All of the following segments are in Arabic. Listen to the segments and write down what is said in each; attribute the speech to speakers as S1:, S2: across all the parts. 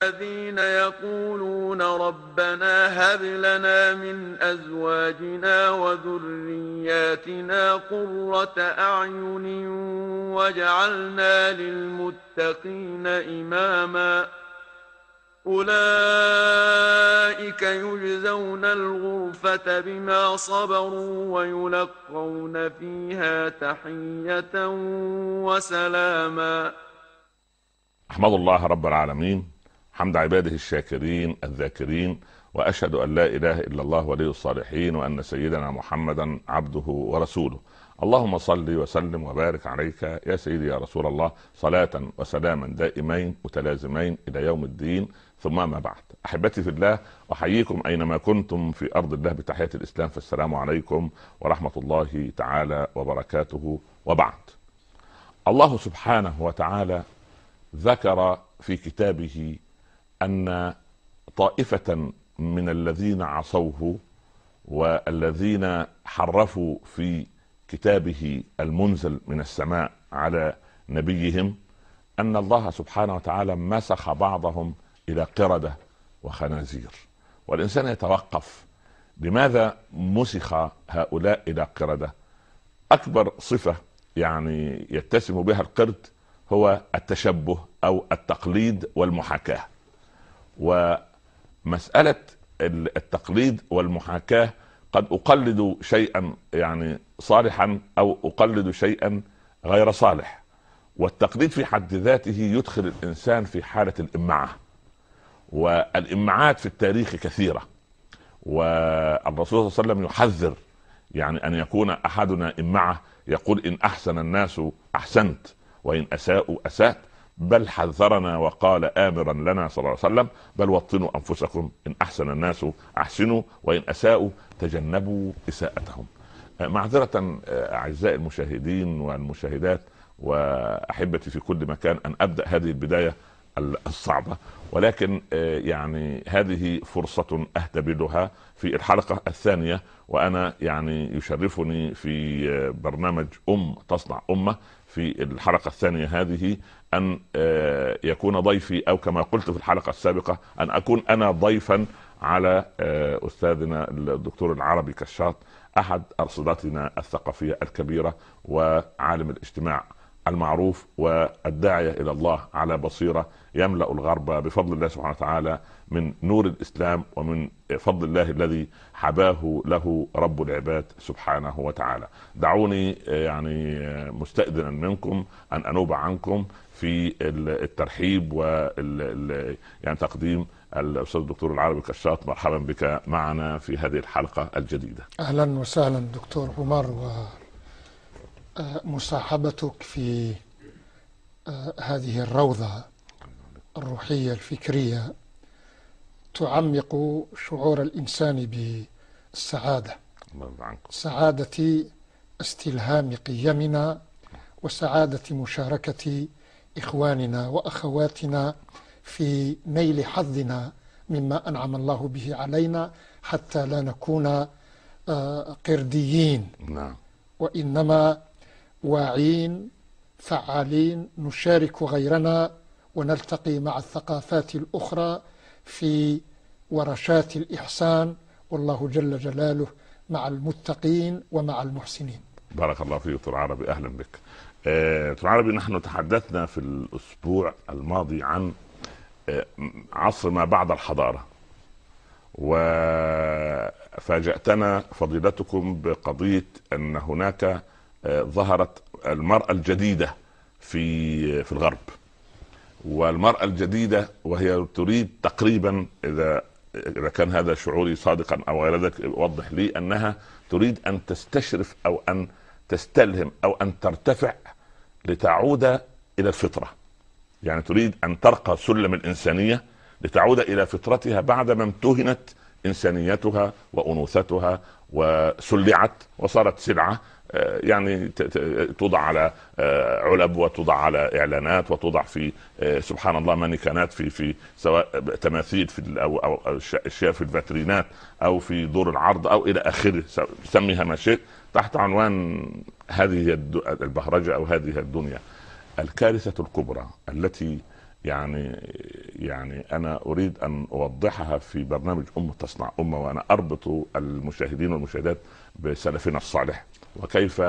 S1: الذين يقولون ربنا هب لنا من أزواجنا وذرياتنا قرة أعين واجعلنا للمتقين إماما أولئك يجزون الغرفة بما صبروا ويلقون فيها تحية وسلاما.
S2: أحمد الله رب العالمين حمد عباده الشاكرين الذاكرين، وأشهد أن لا إله إلا الله ولي الصالحين، وأن سيدنا محمدا عبده ورسوله. اللهم صل وسلم وبارك عليك يا سيدي يا رسول الله، صلاة وسلاما دائمين متلازمين إلى يوم الدين، ثم ما بعد. أحبتي في الله، أحييكم أينما كنتم في أرض الله بتحية الإسلام، فالسلام عليكم ورحمة الله تعالى وبركاته. وبعد، الله سبحانه وتعالى ذكر في كتابه أن طائفة من الذين عصوه والذين حرفوا في كتابه المنزل من السماء على نبيهم، أن الله سبحانه وتعالى مسخ بعضهم إلى قردة وخنازير. والإنسان يتوقف، لماذا مسخ هؤلاء إلى قردة؟ أكبر صفة يعني يتسم بها القرد هو التشبه أو التقليد والمحاكاة. ومسألة التقليد والمحاكاة، قد أقلد شيئا يعني صالحا أو أقلد شيئا غير صالح، والتقليد في حد ذاته يدخل الإنسان في حالة الإمعة، والإمعات في التاريخ كثيرة. والرسول صلى الله عليه وسلم يحذر يعني أن يكون أحدنا إمعة، يقول إن أحسن الناس أحسنت وإن أساءوا أسأت، بل حذرنا وقال آمرا لنا صلى الله عليه وسلم بل وطنوا أنفسكم، إن أحسن الناس أحسنوا وإن أساءوا تجنبوا إساءتهم. معذرة أعزائي المشاهدين والمشاهدات وأحبتي في كل مكان أن أبدأ هذه البداية الصعبة، ولكن يعني هذه فرصة أهتبلها في الحلقة الثانية، وأنا يعني يشرفني في برنامج تصنع أمة في الحلقة الثانية هذه أن يكون ضيفي، أو كما قلت في الحلقة السابقة أن أكون أنا ضيفا على أستاذنا الدكتور العربي كشاط، أحد أرصدتنا الثقافية الكبيرة وعالم الاجتماع المعروف والداعية إلى الله على بصيرة، يملأ الغرب بفضل الله سبحانه وتعالى من نور الإسلام ومن فضل الله الذي حباه له رب العباد سبحانه وتعالى. دعوني يعني مستأذنا منكم أن أنوب عنكم في الترحيب يعني تقديم الأستاذ الدكتور العربي كشاط. مرحبا بك معنا في هذه الحلقة الجديدة.
S3: أهلا وسهلا دكتور عمر، ومصاحبتك في هذه الروضة الروحية الفكرية تعمق شعور الإنسان بالسعادة، سعادة استلهام قيمنا وسعادة مشاركة إخواننا وأخواتنا في نيل حظنا مما أنعم الله به علينا، حتى لا نكون قرديين، وإنما واعين فعالين نشارك غيرنا ونلتقي مع الثقافات الأخرى في ورشات الإحسان، والله جل جلاله مع المتقين ومع المحسنين.
S2: بارك الله فيك دكتور عربي، أهلا بك. دكتور عربي، نحن تحدثنا في الأسبوع الماضي عن عصر ما بعد الحضارة، وفاجأتنا فضيلتكم بقضية أن هناك ظهرت المرأة الجديدة في الغرب، والمرأة الجديدة وهي تريد تقريبا، إذا كان هذا شعوري صادقا أو غير ذلك وضح لي، أنها تريد أن تستشرف أو أن تستلهم أو أن ترتفع لتعود إلى الفطرة. يعني تريد أن ترقى سلم الإنسانية لتعود إلى فطرتها بعدما امتهنت إنسانيتها وأنوثتها وسلعت وصارت سلعة، يعني توضع على علب وتوضع على إعلانات وتوضع في سبحان الله مانيكانات في سواء تماثيل في أو أشياء في الفاترينات أو في دور العرض أو إلى آخره، سميها ما شئت، تحت عنوان هذه البهرجة أو هذه الدنيا. الكارثة الكبرى التي يعني انا اريد ان اوضحها في برنامج تصنع امه، وانا اربط المشاهدين والمشاهدات بسلفنا الصالح، وكيف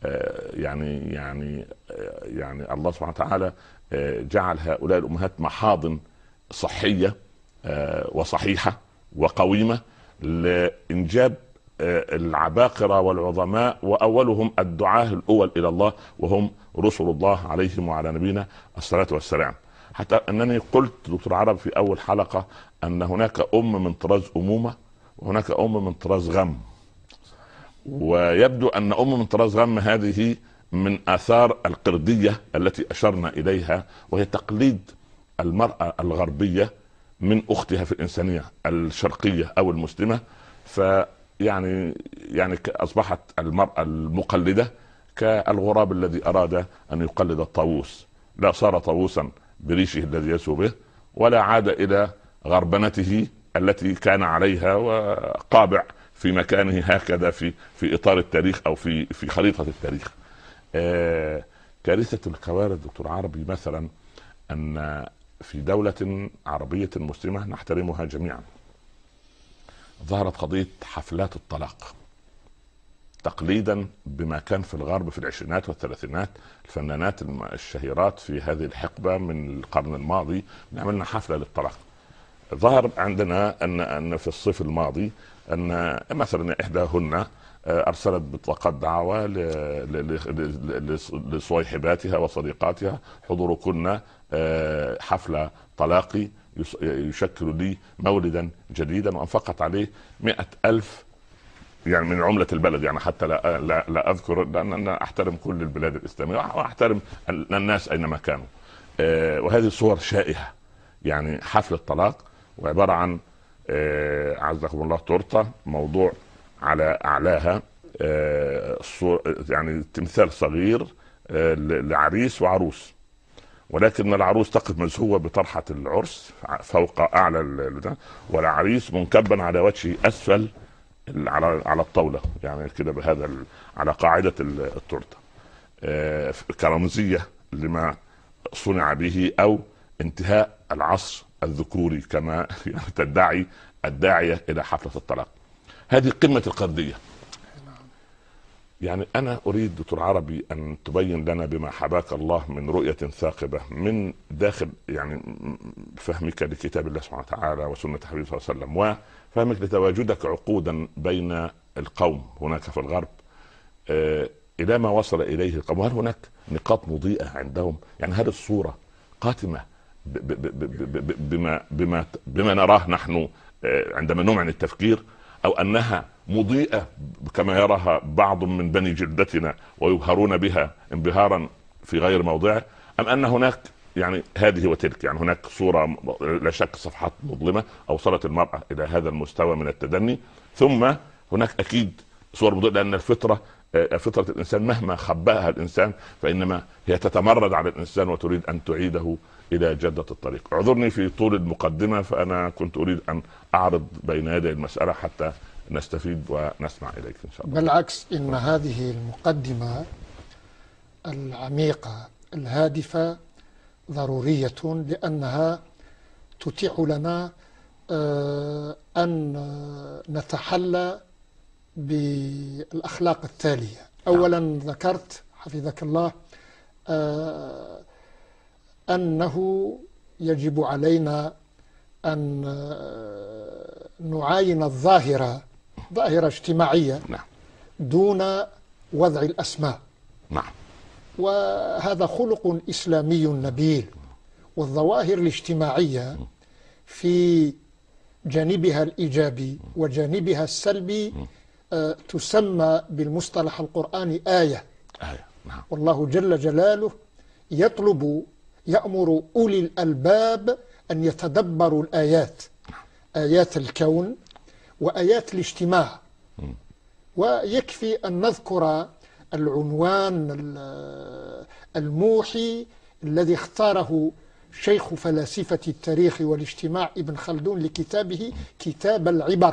S2: يعني الله سبحانه وتعالى جعل هؤلاء الامهات محاضن صحيه وصحيحه وقويمه لانجاب العباقرة والعظماء، وأولهم الدعاة الأول إلى الله وهم رسل الله عليهم وعلى نبينا الصلاة والسلام. حتى أنني قلت دكتور عرب في أول حلقة أن هناك من طراز أمومة وهناك من طراز غم، ويبدو أن من طراز غم هذه من آثار القردية التي أشرنا إليها، وهي تقليد المرأة الغربية من أختها في الإنسانية الشرقية أو المسلمة. يعني أصبحت المرأة المقلدة كالغراب الذي أراد أن يقلد الطاووس، لا صار طاووسا بريشه الذي يسو به، ولا عاد إلى غربنته التي كان عليها وقابع في مكانه هكذا في إطار التاريخ أو في خريطة التاريخ. كارثة الكوارث دكتور عربي مثلا أن في دولة عربية مسلمة نحترمها جميعا ظهرت قضية حفلات الطلاق تقليدا بما كان في الغرب في العشرينات والثلاثينات. الفنانات الشهيرات في هذه الحقبة من القرن الماضي عملنا حفلة للطلاق. ظهر عندنا أن في الصيف الماضي أن مثلا إحداهن أرسلت بطاقات دعوة لصويحباتها وصديقاتها: حضوركن حفلة طلاقي يشكل لي مولدا جديدا، وأنفقت عليه 100,000 يعني من عملة البلد، يعني حتى لا أذكر، لأن أنا أحترم كل البلاد الإسلامية وأحترم الناس أينما كانوا. وهذه صور شائعة، يعني حفل الطلاق وعبارة عن عزكم الله تورتة موضوع على أعلاها يعني تمثال صغير لعريس وعروس، ولكن العروس تقف مزهوة بطرحة العرس فوق أعلى والعريس منكبا على وجهه أسفل على الطاولة، يعني كده بهذا على قاعدة التورتة، كرمزية لما صنع به أو انتهاء العصر الذكوري كما تدعي الداعية إلى حفلة الطلاق. هذه قمة القردية. يعني أنا أريد دكتور عربي أن تبين لنا بما حباك الله من رؤية ثاقبة من داخل يعني فهمك لكتاب الله سبحانه وتعالى وسنة حبيبه صلى الله عليه وسلم، وفهمك لتواجدك عقودا بين القوم هناك في الغرب إلى ما وصل إليه القوم. هل هناك نقاط مضيئة عندهم؟ يعني هل الصورة قاتمة بما نراه نحن عندما نمعن التفكير، أو أنها مضيئة كما يراها بعض من بني جلدتنا ويبهرون بها انبهارا في غير موضعه، أم أن هناك يعني هذه وتلك، يعني هناك صورة لا شك صفحات مظلمة أوصلت المرأة إلى هذا المستوى من التدني، ثم هناك أكيد صور مضيئة، لأن فطرة الإنسان مهما خبأها الإنسان فإنما هي تتمرد على الإنسان وتريد أن تعيده إلى جدة الطريق. اعذرني في طول المقدمة، فأنا كنت أريد أن أعرض بين يدي المسألة حتى نستفيد ونسمع إليك إن شاء الله.
S3: بالعكس، إن هذه المقدمة العميقة الهادفة ضرورية، لأنها تتيح لنا أن نتحلى بالأخلاق التالية. أولا ذكرت حفظك الله أنه يجب علينا أن نعاين الظاهرة، ظاهرة اجتماعية دون وضع الأسماء. وهذا خلق إسلامي نبيل. والظواهر الاجتماعية في جانبها الإيجابي وجانبها السلبي تسمى بالمصطلح القرآني آية. والله جل جلاله يأمر أولي الألباب أن يتدبروا الآيات، آيات الكون وآيات الاجتماع. ويكفي أن نذكر العنوان الموحي الذي اختاره شيخ فلاسفة التاريخ والاجتماع ابن خلدون لكتابه كتاب العبر.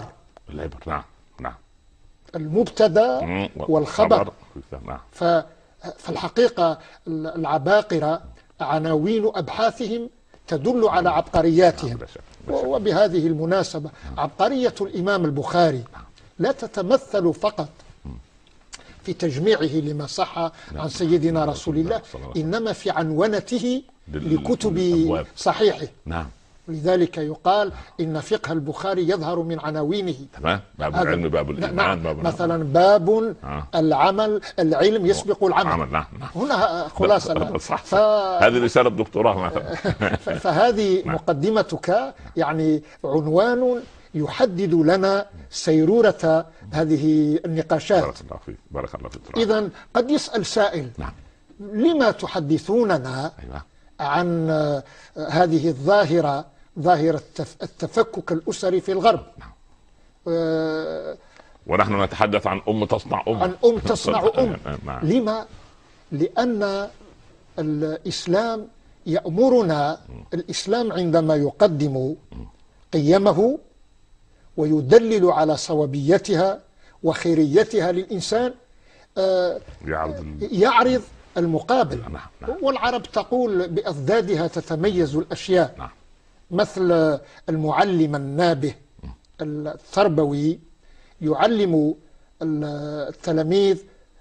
S3: المبتدأ والخبر. فالحقيقة العباقرة عناوين أبحاثهم تدل على عبقرياتهم.
S2: لا شك.
S3: وبهذه المناسبة عبقرية الإمام البخاري لا تتمثل فقط في تجميعه لما صح عن سيدنا رسول الله، إنما في عنونته لكتب صحيحه.
S2: نعم.
S3: لذلك يقال إن فقه البخاري يظهر من عناوينه.
S2: تمام. باب العلم، باب الإيمان، باب
S3: مثلا باب العلم يسبق العمل.
S2: نعم.
S3: هنا خلاصة.
S2: هذه رسالة دكتوراه مثلا.
S3: فهذه مقدمتك، يعني عنوان يحدد لنا سيرورة هذه النقاشات.
S2: بارك الله فيك. بارك الله فيك.
S3: إذن قد يسأل سائل:
S2: نعم.
S3: لما تحدثوننا
S2: أيوة.
S3: عن هذه الظاهرة، ظاهرة التفكك الأسري في الغرب؟
S2: ونحن نتحدث عن تصنع
S3: عن تصنع لما؟ لأن الإسلام يأمرنا، الإسلام عندما يقدم قيمه ويدلل على صوابيتها وخيريتها للإنسان يعرض المقابل. والعرب تقول بأضدادها تتميز الأشياء. مثل المعلم النابه التربوي يعلم التلاميذ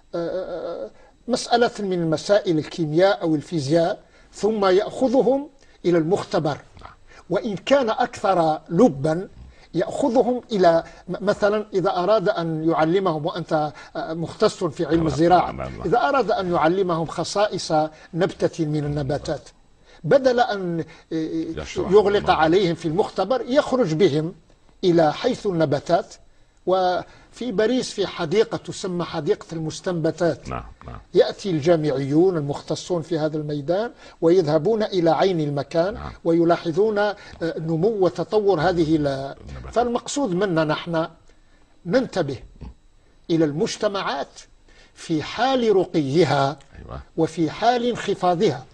S3: مسألة من مسائل الكيمياء أو الفيزياء، ثم يأخذهم إلى المختبر، وإن كان أكثر لبا يأخذهم إلى مثلا إذا أراد أن يعلمهم، وأنت مختص في علم الزراعة، إذا أراد أن يعلمهم خصائص نبتة من النباتات، بدل أن يغلق عليهم في المختبر يخرج بهم إلى حيث النباتات. وفي باريس في حديقة تسمى حديقة المستنبتات، يأتي الجامعيون المختصون في هذا الميدان ويذهبون إلى عين المكان ويلاحظون نمو وتطور هذه فالمقصود منا نحن ننتبه إلى المجتمعات في حال رقيها وفي حال انخفاضها،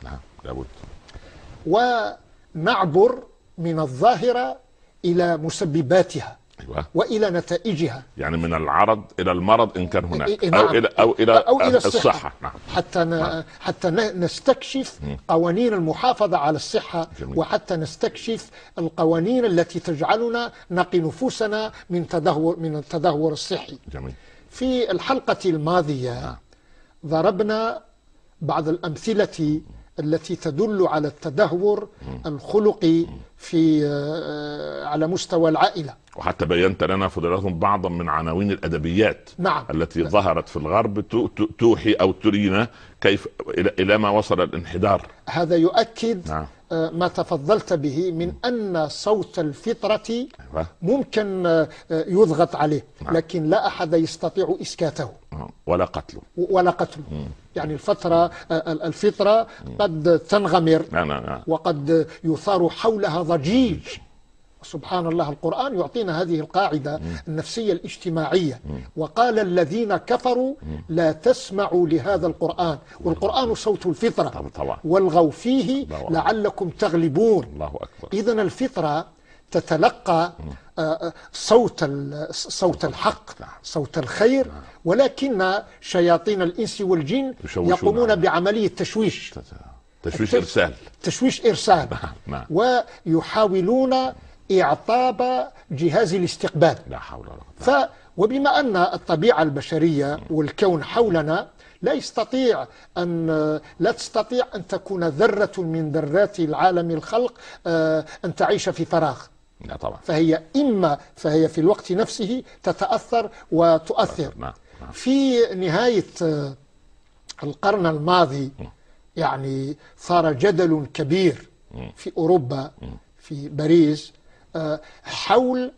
S3: ونعبر من الظاهرة إلى مسبباتها وإلى نتائجها،
S2: يعني من العرض إلى المرض إن كان هناك، أو إلى الصحة.
S3: حتى نستكشف قوانين المحافظة على الصحة. جميل. وحتى نستكشف القوانين التي تجعلنا نقي نفوسنا من التدهور الصحي.
S2: جميل.
S3: في الحلقة الماضية ضربنا بعض الأمثلة التي تدل على التدهور الخلقي على مستوى العائلة،
S2: وحتى بينت لنا فضيلتهم بعضا من عناوين الأدبيات التي ظهرت في الغرب توحي أو ترينا كيف إلى ما وصل الانحدار.
S3: هذا يؤكد ما تفضلت به من أن صوت الفطرة ممكن يضغط عليه، لكن لا أحد يستطيع إسكاته
S2: ولا قتله.
S3: يعني الفطرة قد تنغمر وقد يثار حولها ضجيج. سبحان الله، القرآن يعطينا هذه القاعدة النفسية الاجتماعية: وقال الذين كفروا لا تسمعوا لهذا القرآن، والقرآن صوت الفطرة والغوا فيه لعلكم تغلبون. الله أكبر. إذن الفطرة تتلقى صوت الحق، صوت الخير، ولكن شياطين الإنس والجن يقومون بعملية تشويش إرسال ويحاولون إعطاب جهاز الاستقبال.
S2: لا حول ولا قوة.
S3: وبما أن الطبيعة البشرية والكون حولنا لا تستطيع أن تكون ذرة من ذرات العالم الخلق أن تعيش في فراغ.
S2: لا طبعا.
S3: فهي في الوقت نفسه تتأثر وتؤثر. في نهاية القرن الماضي يعني صار جدل كبير في أوروبا، في باريس، حول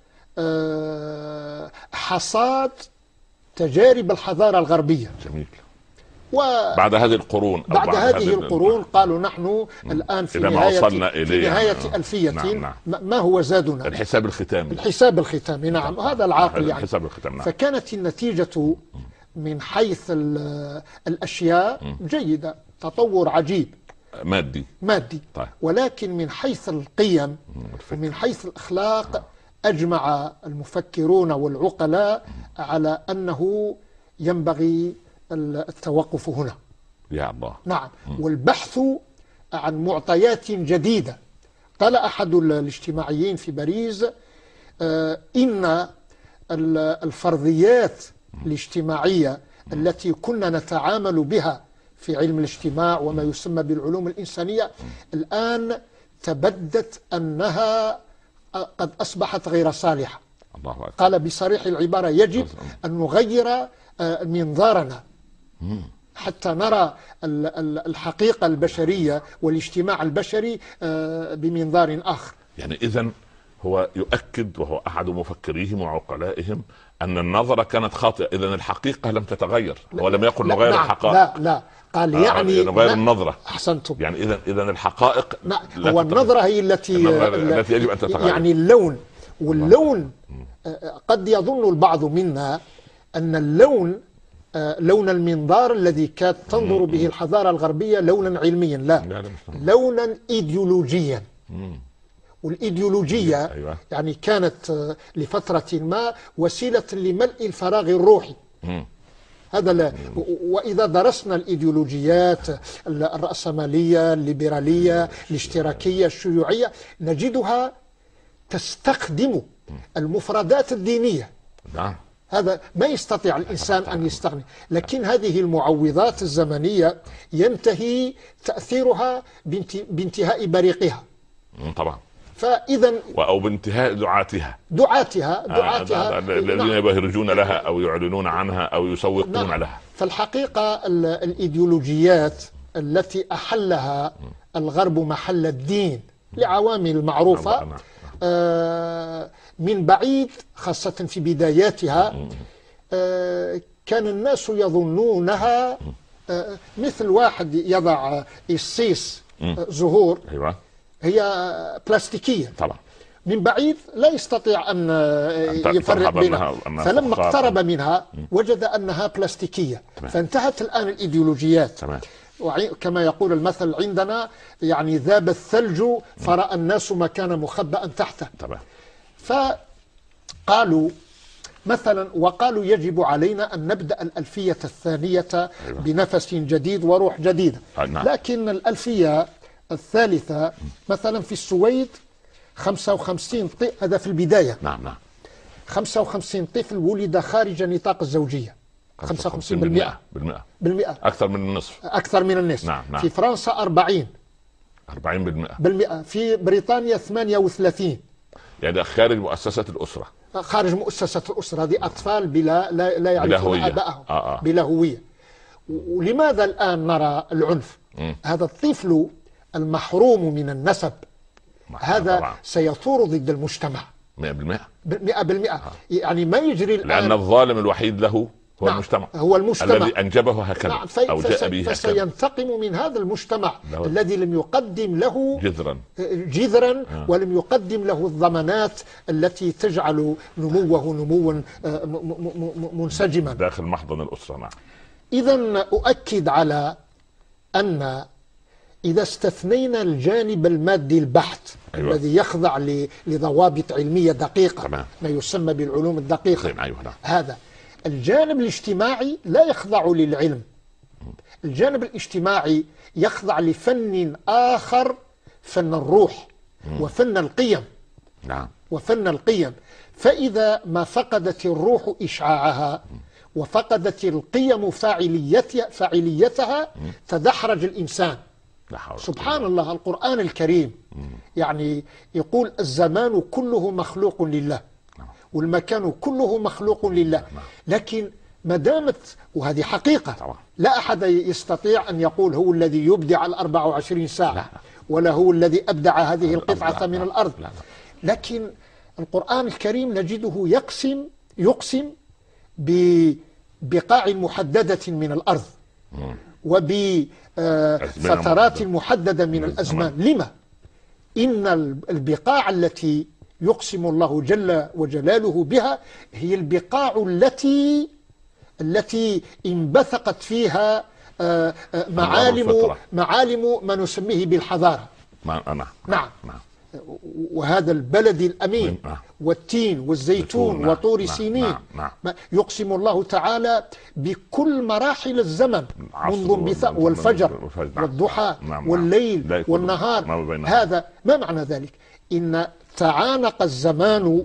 S3: حصاد تجارب الحضارة الغربية.
S2: جميل. بعد هذه القرون
S3: قالوا نحن الآن في نهاية ألفية. ما هو زادنا؟
S2: الحساب
S3: الختامي. نعم، هذا العاقل يعني. فكانت النتيجة من حيث الأشياء جيدة، تطور عجيب مادي.
S2: طيب.
S3: ولكن من حيث القيم ومن حيث الأخلاق أجمع المفكرون والعقلاء على أنه ينبغي التوقف هنا.
S2: يا الله.
S3: نعم. والبحث عن معطيات جديدة قال أحد الاجتماعيين في باريس إن الفرضيات الاجتماعية التي كنا نتعامل بها في علم الاجتماع وما يسمى بالعلوم الإنسانية الآن تبدت أنها قد أصبحت غير صالحة. قال بصريح العبارة يجب أن نغير منظارنا حتى نرى الحقيقة البشرية والاجتماع البشري بمنظار آخر.
S2: يعني إذن هو يؤكد، وهو أحد مفكريهم وعقلائهم، أن النظرة كانت خاطئة. إذن الحقيقة لم تتغير. هو لم يقل نغير الحقائق.
S3: لا قال يعني
S2: نغير النظرة.
S3: أحسنتم.
S2: يعني إذن الحقائق
S3: هو النظرة هي التي
S2: يجب أن تتغير.
S3: يعني اللون، واللون قد يظن البعض منا أن اللون لون المنظار الذي كانت تنظر به الحضارة الغربية لونا علميا. لا، لونا إيديولوجيا. والإيديولوجية
S2: أيوة.
S3: يعني كانت لفترة ما وسيلة لملء الفراغ الروحي. هذا لا. وإذا درسنا الإيديولوجيات الرأسمالية، الليبرالية، الاشتراكية، الشيوعية، نجدها تستخدم المفردات الدينية.
S2: نعم.
S3: هذا ما يستطيع الإنسان أن يستغني. لكن هذه المعوضات الزمنية ينتهي تأثيرها بانتهاء بريقها.
S2: طبعا.
S3: فإذا
S2: أو بانتهاء دعاتها
S3: الذين
S2: يبهرجون لها أو يعلنون عنها أو يسوقون لها.
S3: فالحقيقة الإيديولوجيات التي أحلها الغرب محل الدين لعوامل معروفة من بعيد، خاصة في بداياتها، كان الناس يظنونها مثل واحد يضع الصيص زهور،
S2: أيوة.
S3: هي بلاستيكية
S2: طبعا.
S3: من بعيد لا يستطيع أن يفرق بينها، فلما اقترب منها وجد أنها بلاستيكية. فانتهت الآن الإيديولوجيات. كما يقول المثل عندنا، يعني ذاب الثلج فرأى الناس ما كان مخبأ تحته. فقالوا مثلا، وقالوا يجب علينا أن نبدأ الألفية الثانية بنفس جديد وروح جديدة. لكن الألفية الثالثة مثلا في السويد 55 طفل، هذا في البداية.
S2: نعم.
S3: 55 طفل ولد خارج نطاق الزوجية. 55%.
S2: أكثر من النصف.
S3: نعم. في فرنسا 40%. في بريطانيا 38.
S2: يعني خارج مؤسسة الأسرة.
S3: خارج مؤسسة الأسرة، هذه أطفال لا يعرفون آبائهم، بلا هوية. ولماذا الآن نرى العنف؟ هذا الطفل المحروم من النسب هذا طبعا سيثور ضد المجتمع
S2: 100%.
S3: يعني ما يجري الآن،
S2: لأن الظالم الوحيد له هو المجتمع.
S3: الذي
S2: أنجبه هكذا أو جاء به هكذا.
S3: فسينتقم من هذا المجتمع الذي لم يقدم له جذرا ولم يقدم له الضمانات التي تجعل نموه نموا منسجما
S2: داخل محضن الأسرة.
S3: إذن أؤكد على أن إذا استثنينا الجانب المادي البحت الذي يخضع لضوابط علمية دقيقة، ما يسمى بالعلوم الدقيقة، هذا الجانب الاجتماعي لا يخضع للعلم. الجانب الاجتماعي يخضع لفن آخر، فن الروح وفن القيم. وفن القيم. فإذا ما فقدت الروح إشعاعها وفقدت القيم فاعليتها تدحرج الإنسان. سبحان الله، القرآن الكريم يعني يقول الزمان كله مخلوق لله والمكان كله مخلوق لله. لكن ما دامت، وهذه حقيقة، لا أحد يستطيع أن يقول هو الذي يبدع 24 ساعة ولا هو الذي أبدع هذه القطعة من الأرض. لكن القرآن الكريم نجده يقسم ببقاع محددة من الأرض وبفترات محددة من الأزمان. لما؟ إن البقاع التي يقسم الله جل وجلاله بها هي البقاع التي انبثقت فيها معالم ما نسميه بالحضارة.
S2: نعم.
S3: وهذا البلد الأمين والتين والزيتون وطور سينين. يقسم الله تعالى بكل مراحل الزمن، منذ انبثاق والفجر والضحى والليل والنهار. هذا ما معنى ذلك؟ إن تعانق الزمان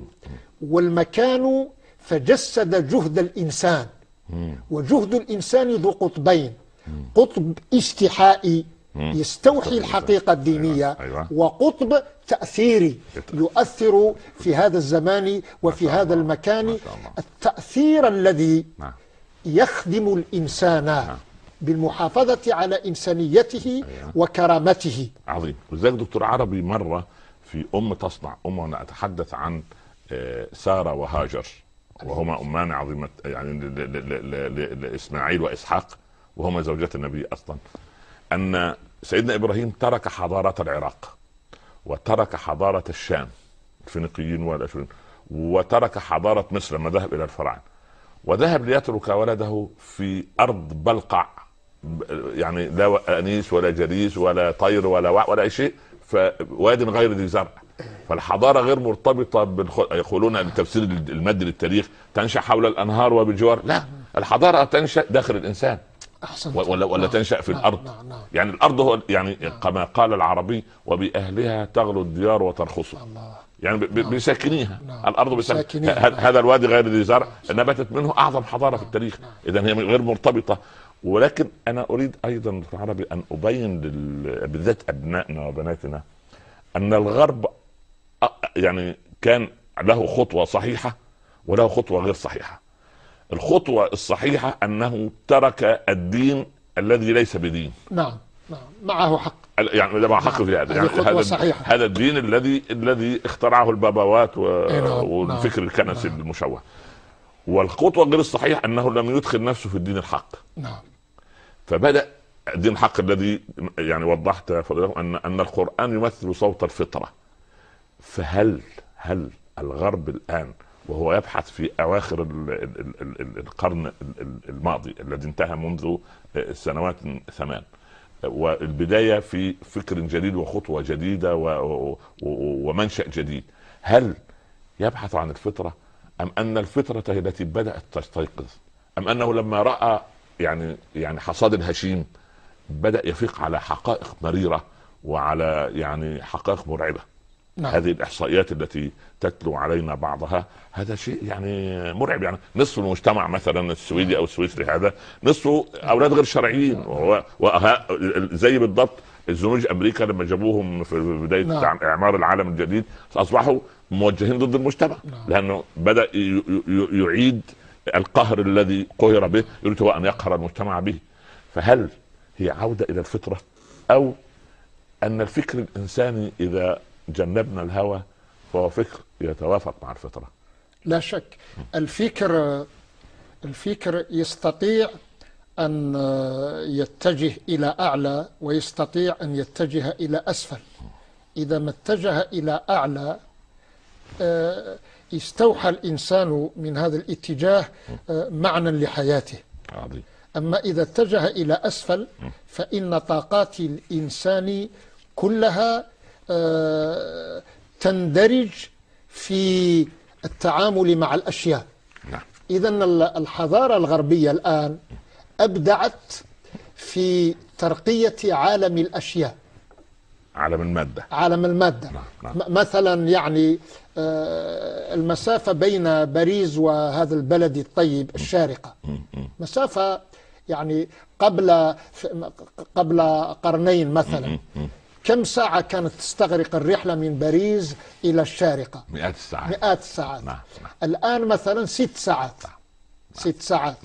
S3: والمكان فجسد جهد الإنسان، وجهد الإنسان ذو قطبين: قطب استيحائي يستوحي الحقيقة الدينية، وقطب تأثيري يؤثر في هذا الزمان وفي هذا المكان، التأثير الذي يخدم الإنسان بالمحافظة على إنسانيته وكرامته.
S2: عظيم. وذلك دكتور عربي مرة في تصنع وأنا أتحدث عن سارة وهاجر، وهما أمان عظيمة يعني لإسماعيل وإسحاق، وهما زوجات النبي أصلا، أن سيدنا إبراهيم ترك حضارة العراق، وترك حضارة الشام الفينيقيين والأشوريين، وترك حضارة مصر لما ذهب إلى الفراعنة، وذهب ليترك ولده في أرض بلقع، يعني لا أنيس ولا جريس ولا طير ولا أي شيء، فواد غير ذي زرع. فالحضارة غير مرتبطة يقولون التفسير المادي للتاريخ تنشأ حول الأنهار وبالجوار، لا، الحضارة تنشأ داخل الإنسان ولا تنشأ في الأرض. يعني الأرض هو يعني كما قال العربي: وبأهلها تغلو الديار وترخص. يعني بساكنيها الأرض بساكنيها. هذا الوادي غير ذي زرع نبتت منه أعظم حضارة في التاريخ، إذن هي غير مرتبطة. ولكن أنا أريد أيضا في العربي أن أبين بالذات أبنائنا وبناتنا أن الغرب يعني كان له خطوة صحيحة وله خطوة غير صحيحة. الخطوة الصحيحة أنه ترك الدين الذي ليس بدين.
S3: نعم معه حق،
S2: يعني ده مع حق في هذا. يعني هذا الدين الذي اخترعه البابوات والفكر الكنسي المشوه. والخطوة غير الصحيحة أنه لم يدخل نفسه في الدين الحق.
S3: نعم.
S2: فبدأ الدين الحق الذي يعني وضحت أن القرآن يمثل صوت الفطرة. فهل الغرب الآن وهو يبحث في أواخر القرن الماضي الذي انتهى منذ سنوات 8، والبداية في فكر جديد وخطوة جديدة ومنشأ جديد، هل يبحث عن الفطرة، أم أن الفطرة هي التي بدأت تستيقظ، أم أنه لما رأى يعني حصاد الهشيم بدأ يفيق على حقائق مريرة وعلى يعني حقائق مرعبة؟ نعم. هذه الإحصائيات التي تتلو علينا بعضها هذا شيء يعني مرعب. يعني نصف المجتمع مثلا السويدي أو السويسري هذا نصفه أولاد غير شرعيين، زي بالضبط الزنوج أمريكا لما جابوهم في بداية نعم. إعمار العالم الجديد أصبحوا موجهين ضد المجتمع، لأنه بدأ يعيد القهر الذي قهر به، يريد هو أن يقهر المجتمع به. فهل هي عودة إلى الفطرة، أو أن الفكر الإنساني إذا جنبنا الهوى فهو فكر يتوافق مع الفطرة؟
S3: لا شك الفكر يستطيع أن يتجه إلى أعلى ويستطيع أن يتجه إلى أسفل. إذا ما اتجه إلى أعلى استوحى الإنسان من هذا الاتجاه معنى لحياته. أما إذا اتجه إلى أسفل فإن طاقات الإنسان كلها تندرج في التعامل مع الأشياء. إذن الحضارة الغربية الآن أبدعت في ترقية عالم الأشياء، عالم المادة. مثلا يعني المسافة بين باريس وهذا البلد الطيب الشارقة مسافة يعني قبل قرنين مثلا كم ساعة كانت تستغرق الرحلة من باريس إلى الشارقة؟
S2: مئات الساعات.
S3: الآن مثلا 6 ساعات. 6 ساعات.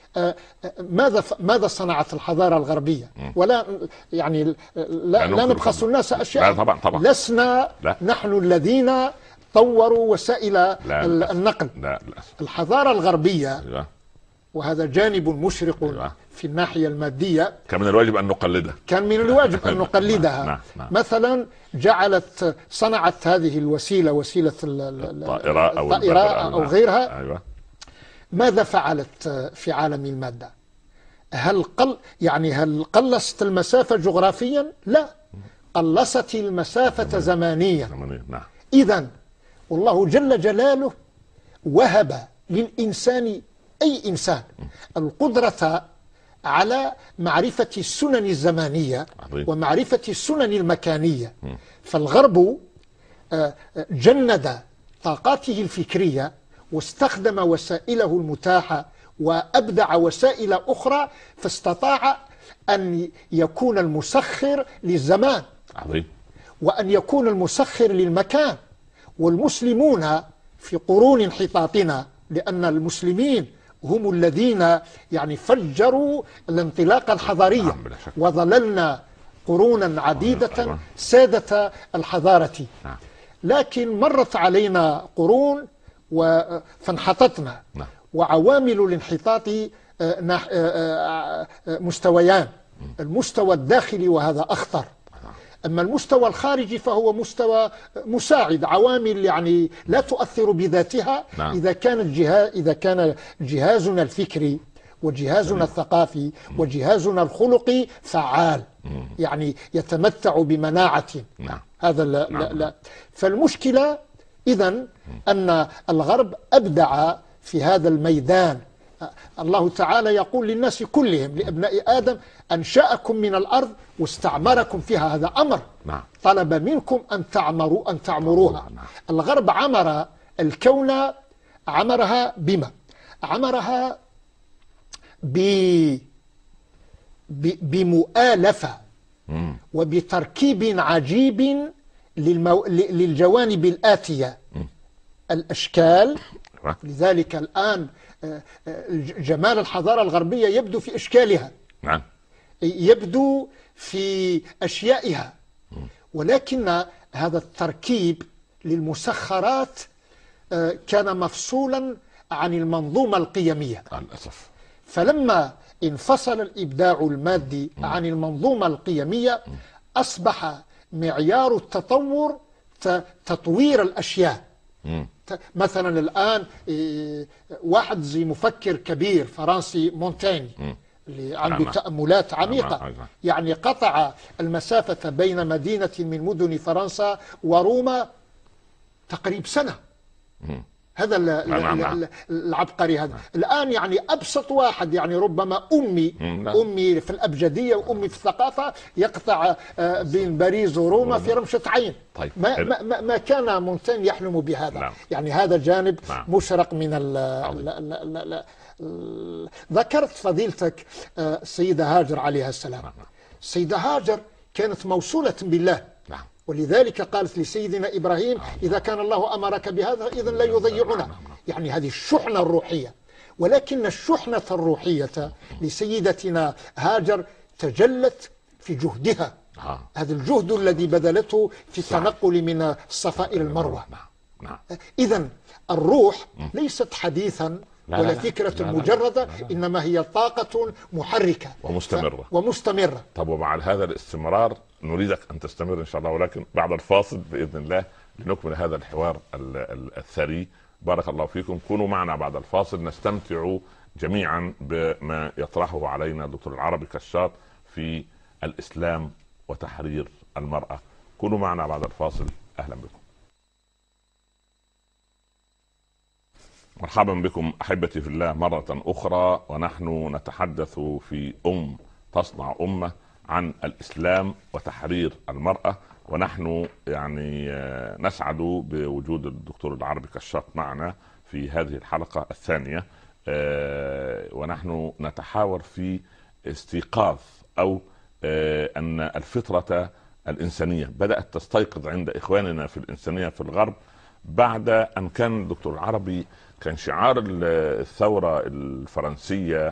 S3: ماذا صنعت الحضارة الغربية؟ ولا يعني لا نبخس الناس أشياء.
S2: طبعا.
S3: لسنا نحن الذين طوروا وسائل النقل. الحضارة الغربية وهذا جانب مشرق في الناحية المادية
S2: كان من الواجب أن
S3: نقلدها. مثلا صنعت هذه الوسيلة، وسيلة الطائرة أو غيرها. ماذا فعلت في عالم المادة؟ هل قلصت المسافة جغرافيا؟ لا، قلصت المسافة زمانيا.
S2: نعم.
S3: إذن والله جل جلاله وهب للإنسان، أي إنسان، القدرة على معرفة السنن الزمانية ومعرفة السنن المكانية. فالغرب جند طاقاته الفكرية واستخدم وسائله المتاحة وأبدع وسائل أخرى، فاستطاع أن يكون المسخر للزمان وأن يكون المسخر للمكان. والمسلمون في قرون انحطاطنا، لأن المسلمين هم الذين يعني فجروا الانطلاقة الحضارية وظللنا قرونا عديدة سادة الحضارة، لكن مرت علينا قرون فانحطتنا. وعوامل الانحطاط مستويان: المستوى الداخلي وهذا أخطر، أما المستوى الخارجي فهو مستوى مساعد، عوامل يعني لا تؤثر بذاتها. إذا كان جهازنا الفكري وجهازنا الثقافي وجهازنا الخلقي فعال، يعني يتمتع بمناعة. هذا لا. فالمشكلة إذن أن الغرب أبدع في هذا الميدان. الله تعالى يقول للناس كلهم، لأبناء آدم: أنشأكم من الأرض واستعمركم فيها. هذا أمر طلب منكم أن تعمروها. الغرب عمر الكون، عمرها بما عمرها بمؤالفة وبتركيب عجيب للجوانب الآتية: الأشكال. لذلك الآن جمال الحضارة الغربية يبدو في أشكالها، يبدو في أشيائها، ولكن هذا التركيب للمسخرات كان مفصولا عن المنظومة القيمية للأسف. فلما انفصل الإبداع المادي عن المنظومة القيمية أصبح معيار التطور تطوير الأشياء. مثلا الآن واحد زي مفكر كبير فرنسي مونتيني اللي عنده تأملات عميقة، يعني قطع المسافة بين مدينة من مدن فرنسا وروما تقريب سنة. هذا العبقري هذا. الآن يعني أبسط واحد، يعني ربما أمي في الأبجدية وأمي في الثقافة، يقطع بين باريس وروما في رمشة عين. ما كان مونتين يحلم بهذا. يعني هذا جانب مشرق من ذكرت فضيلتك السيدة هاجر عليها السلام. السيدة هاجر كانت موصولة بالله، ولذلك قالت لسيدنا إبراهيم: إذا كان الله أمرك بهذا إذن لا يضيعنا. يعني هذه الشحنة الروحية. ولكن الشحنة الروحية لسيدتنا هاجر تجلت في جهدها، هذا الجهد الذي بذلته في التنقل من الصفا إلى المروة. إذن الروح ليست حديثا ولا فكرة مجردة، إنما هي طاقة محركة ومستمرة.
S2: طب ومع هذا الاستمرار نريدك أن تستمر إن شاء الله، ولكن بعد الفاصل بإذن الله لنكمل هذا الحوار الثري. بارك الله فيكم، كونوا معنا بعد الفاصل نستمتع جميعا بما يطرحه علينا الدكتور العربي كشاط في الإسلام وتحرير المرأة. كونوا معنا بعد الفاصل. أهلا بكم. مرحبا بكم أحبتي في الله مرة أخرى، ونحن نتحدث في تصنع أمة عن الإسلام وتحرير المرأة. ونحن يعني نسعد بوجود الدكتور العربي كشاط معنا في هذه الحلقة الثانية، ونحن نتحاور في استيقاظ أو أن الفطرة الإنسانية بدأت تستيقظ عند إخواننا في الإنسانية في الغرب، بعد أن كان الدكتور العربي كان شعار الثورة الفرنسية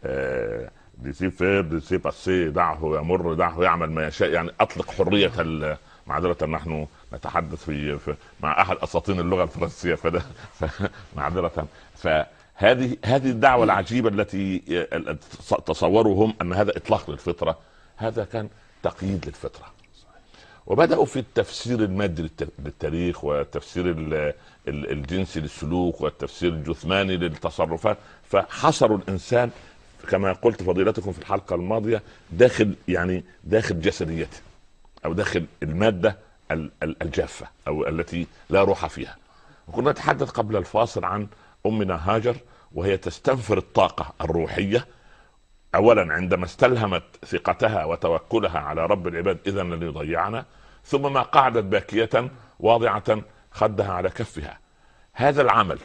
S2: دعه يمر، دعه يعمل ما يشاء، يعني أطلق حرية معذرة نحن نتحدث مع أحد أساطين اللغة الفرنسية معذرة. فهذه الدعوة العجيبة التي تصوروا هم أن هذا إطلاق للفطرة، هذا كان تقييد للفطرة. وبدأوا في التفسير المادي للتاريخ، والتفسير الجنسي للسلوك، والتفسير الجثماني للتصرفات، فحصروا الإنسان كما قلت فضيلتكم في الحلقة الماضية داخل جسديته. او داخل الماده الجافه او التي لا روح فيها. وكنا نتحدث قبل الفاصل عن امنا هاجر وهي تستنفر الطاقه الروحيه اولا عندما استلهمت ثقتها وتوكلها على رب العباد اذا لن يضيعنا، ثم ما قعدت باكيه واضعه خدها على كفها. هذا العمل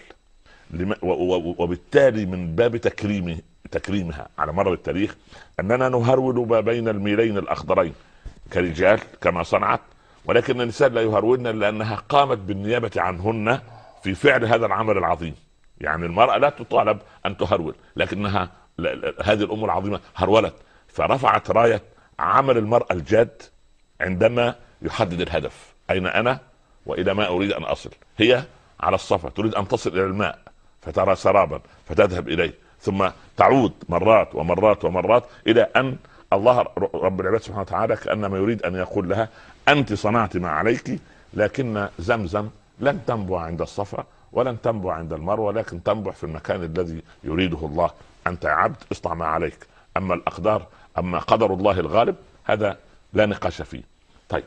S2: وبالتالي من باب تكريمها على مر التاريخ اننا نهرول ما بين الميلين الاخضرين كرجال كما صنعت، ولكن النساء لا يهرولن لانها قامت بالنيابه عنهن في فعل هذا العمل العظيم. يعني المراه لا تطالب ان تهرول، لكنها هذه الام العظيمه هرولت، فرفعت رايه عمل المراه الجاد عندما يحدد الهدف، اين انا والى ما اريد ان اصل. هي على الصفا تريد ان تصل الى الماء فترى سرابا فتذهب اليه، ثم تعود مرات ومرات ومرات الى ان الله رب العباد سبحانه وتعالى كأنما يريد ان يقول لها انت صنعت ما عليك، لكن زمزم لن تنبع عند الصفا ولن تنبع عند المروه، لكن تنبع في المكان الذي يريده الله. انت يا عبد اصنع ما عليك، اما الاقدار اما قدر الله الغالب هذا لا نقاش فيه. طيب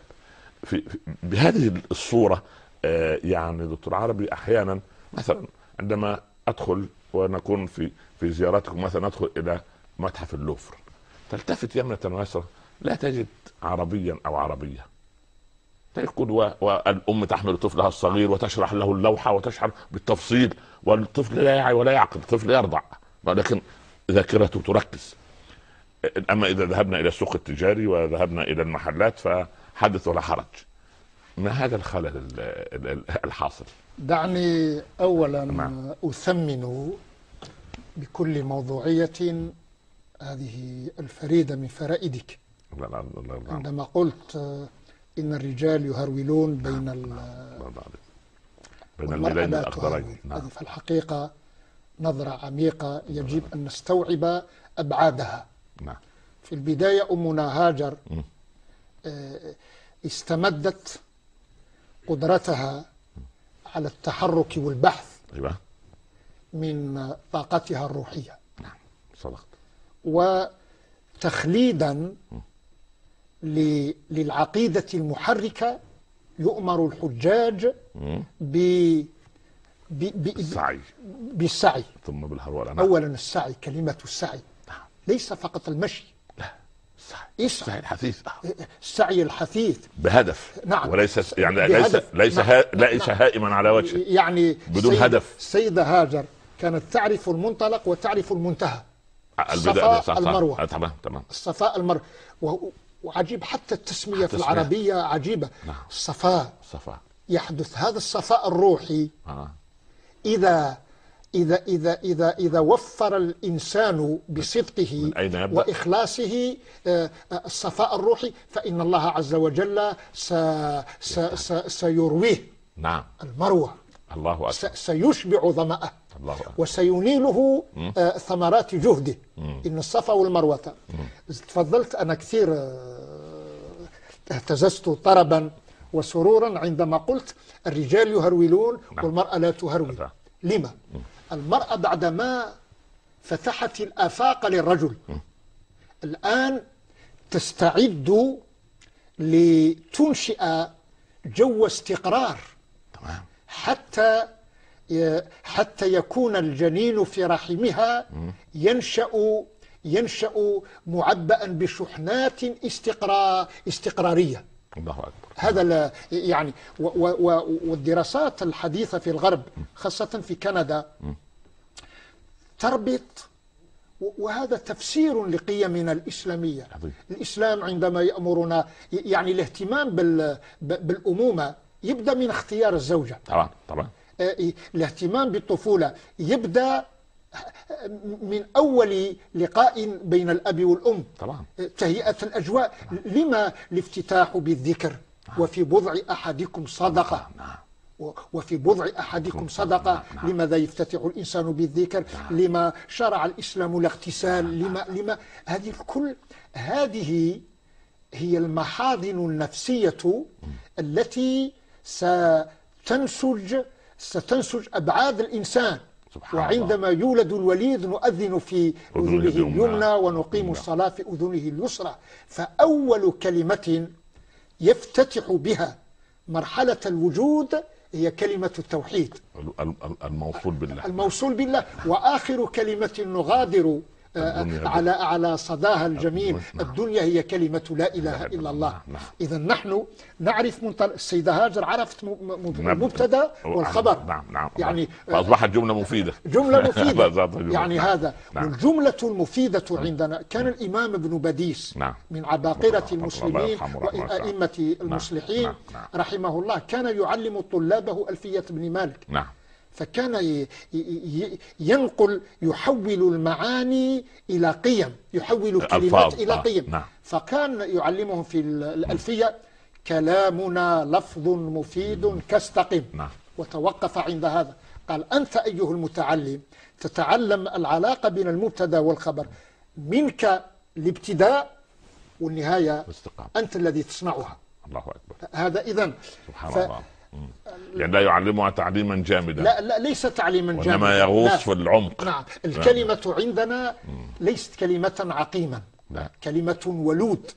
S2: بهذه الصوره يعني دكتور عربي احيانا مثلا عندما ادخل ونكون في زياراتكم مثلا ندخل الى متحف اللوفر، تلتفت يمنة ويسرى لا تجد عربيا او عربيه، تقول والام تحمل طفلها الصغير وتشرح له اللوحه وتشرح بالتفصيل، والطفل لا يعي ولا يعقل، الطفل يرضع لكن ذاكرته تركز. اما اذا ذهبنا الى السوق التجاري وذهبنا الى المحلات فحدث ولا حرج. ما هذا الخلل الحاصل؟
S3: دعني اولا اثمن بكل موضوعيه هذه الفريده من فرائدك عندما قلت ان الرجال يهرولون بين
S2: الميلين الاخضرين.
S3: هذه في الحقيقه نظره عميقه يجب ان نستوعب ابعادها. في البدايه امنا هاجر استمدت قدرتها على التحرك والبحث من طاقتها الروحيه.
S2: صدقت.
S3: وتخليدا للعقيدة المحركة يؤمر الحجاج بالسعي
S2: ثم بالهرولة.
S3: أولا السعي، كلمة السعي ليس فقط المشي،
S2: السعي الحثيث،
S3: السعي الحثيث
S2: بهدف.
S3: نعم.
S2: وليس يعني ليس هائما على وجهه، يعني بدون هدف.
S3: السيدة هاجر كانت تعرف المنطلق وتعرف المنتهى. الصفاء المروة.
S2: تمام.
S3: الصفاء المروة. وعجيب حتى التسمية في العربية عجيبة. الصفاء. يحدث هذا الصفاء الروحي إذا وفر الإنسان بصدقه وإخلاصه الصفاء الروحي، فإن الله عز وجل سيرويه.
S2: نعم.
S3: المروة.
S2: الله أكبر.
S3: سيشبع ظمأه وسينيله ثمرات جهده. إن الصفا والمروة. تفضلت أنا كثير اهتززت طربا وسرورا عندما قلت الرجال يهرولون والمرأة لا تهرول. لما؟ المرأة بعدما فتحت الآفاق للرجل الآن تستعد لتنشئ جو استقرار حتى يكون الجنين في رحمها ينشأ معبأ بشحنات استقرارية.
S2: الله أكبر.
S3: هذا يعني والدراسات الحديثة في الغرب خاصة في كندا تربط، وهذا تفسير لقيمنا الإسلامية. الإسلام عندما يأمرنا يعني الاهتمام بالأمومة يبدأ من اختيار الزوجة.
S2: طبعا.
S3: الاهتمام بالطفولة يبدأ من أول لقاء بين الأب والأم.
S2: طبعا.
S3: تهيئة الأجواء. لما الافتتاح بالذكر؟ وفي بضع أحدكم صدقة. وفي بضع أحدكم صدقة. لماذا يفتتح الإنسان بالذكر؟ لما شرع الإسلام الاغتسال؟ لما هذه الكل؟ هذه هي المحاضن النفسية التي ستنسج أبعاد الإنسان. وعندما يولد الوليد نؤذن في أذنه اليمنى ونقيم الصلاة في أذنه اليسرى. فأول كلمة يفتتح بها مرحلة الوجود هي كلمة التوحيد
S2: الموصول بالله.
S3: الموصول بالله. وآخر كلمة نغادر على صداها الجميل الدنيا هي كلمة لا إله إلا الله. إذا نحن نعرف السيدة هاجر عرفت المبتدا والخبر.
S2: يعني فأصبحت جملة مفيدة.
S3: جملة مفيدة يعني هذا. والجملة المفيدة عندنا كان الإمام ابن بديس من عباقرة المسلمين وأئمة المصلحين رحمه الله كان يعلم طلابه ألفية بن مالك. فكان ينقل يحول المعاني إلى قيم، يحول الكلمات إلى قيم. فكان يعلمهم في الألفية كلامنا لفظ مفيد كاستقم. وتوقف عند هذا قال أنت أيها المتعلم تتعلم العلاقة بين المبتدا والخبر، منك الابتداء والنهاية أنت الذي تصنعها.
S2: الله أكبر.
S3: هذا إذن
S2: سبحان الله. يعني لا يعلمها تعليما جامدا.
S3: لا ليس تعليما جامدا،
S2: وإنما يغوص في العمق.
S3: نعم. الكلمة عندنا ليست كلمة عقيمة، كلمة ولود.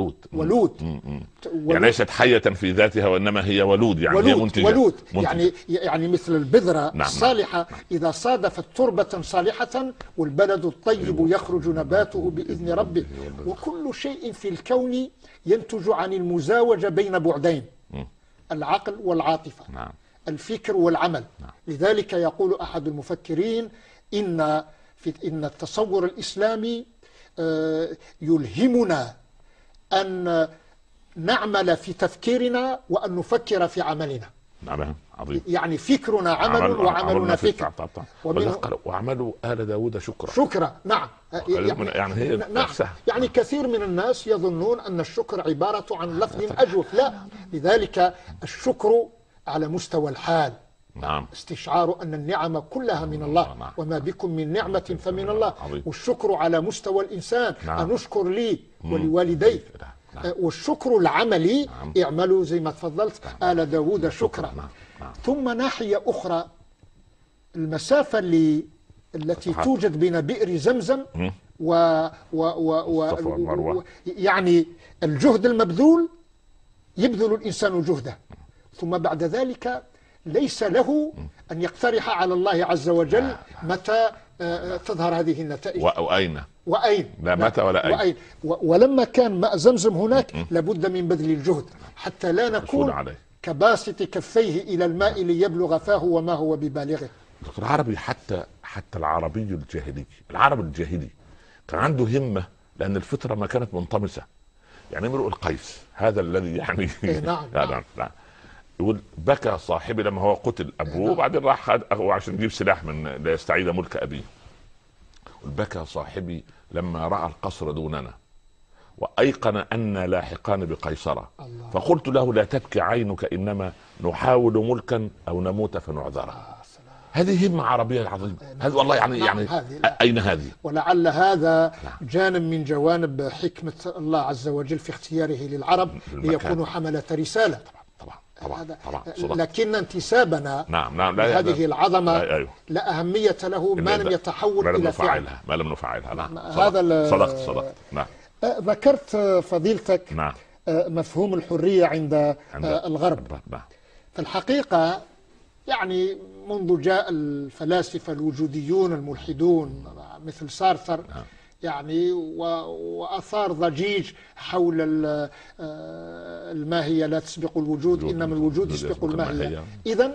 S2: يعني ليست حية في ذاتها وإنما هي ولود، يعني هي منتجة.
S3: يعني مثل البذرة الصالحة إذا صادفت تربة صالحة والبلد الطيب يخرج نباته بإذن ربه. وكل شيء في الكون ينتج عن المزاوجة بين بعدين، العقل والعاطفة، الفكر والعمل. لذلك يقول أحد المفكرين إن التصور الإسلامي يلهمنا أن نعمل في تفكيرنا وأن نفكر في عملنا.
S2: عظيم.
S3: يعني فكرنا عمل وعملنا فكر.
S2: وعملوا آل داود شكرا.
S3: نعم.
S2: يعني هي نفسها.
S3: يعني كثير من الناس يظنون أن الشكر عبارة عن لفظ أجوف. لا، لذلك الشكر على مستوى الحال. استشعار أن النعم كلها من الله. وما بكم من نعمة فمن الله. والشكر على مستوى الإنسان أن نشكر لي ولوالدي. والشكر العملي اعملوا زي ما تفضلت آل داود شكرا. ثم ناحية أخرى المسافة التي توجد بين بئر زمزم يعني الجهد المبذول يبذل الإنسان جهده، ثم بعد ذلك ليس له أن يقترح على الله عز وجل متى تظهر هذه النتائج وأين
S2: لا متى ولا أين.
S3: ولما كان ماء زمزم هناك لابد من بذل الجهد حتى لا نكون كباسط كفيه إلى الماء ليبلغ فاه وما هو ببالغه.
S2: العربي حتى العربي الجاهلي، العرب الجاهلي كان عنده همة لأن الفطرة ما كانت منطمسة. يعني امرؤ القيس هذا الذي يعني
S3: نعم.
S2: يقول بكى صاحبي لما هو قتل أبوه وبعدين راح خد أخوه عشان يجيب سلاح من ليستعيد ملك أبيه. بكى صاحبي لما رأى القصر دوننا وأيقن أن لاحقان بقيصرة. فقلت له لا تبكي عينك إنما نحاول ملكا أو نموت فنعذره. هذه همة عربية عظيمة. هذا والله يعني أين هذه؟
S3: ولعل هذا جانب من جوانب حكمة الله عز وجل في اختياره للعرب ليكونوا حملة رسالة.
S2: طبعا.
S3: لكن انتسابنا لهذه العظمة لا أهمية له ما لم يتحول إلى فعلها.
S2: ما لم نفعلها.
S3: هذا
S2: صدقت.
S3: ذكرت فضيلتك مفهوم الحرية عند الغرب. في الحقيقة يعني منذ جاء الفلاسفة الوجوديون الملحدون مثل سارتر يعني وأثار ضجيج حول الماهية لا تسبق الوجود إنما الوجود يسبق الماهية. إذن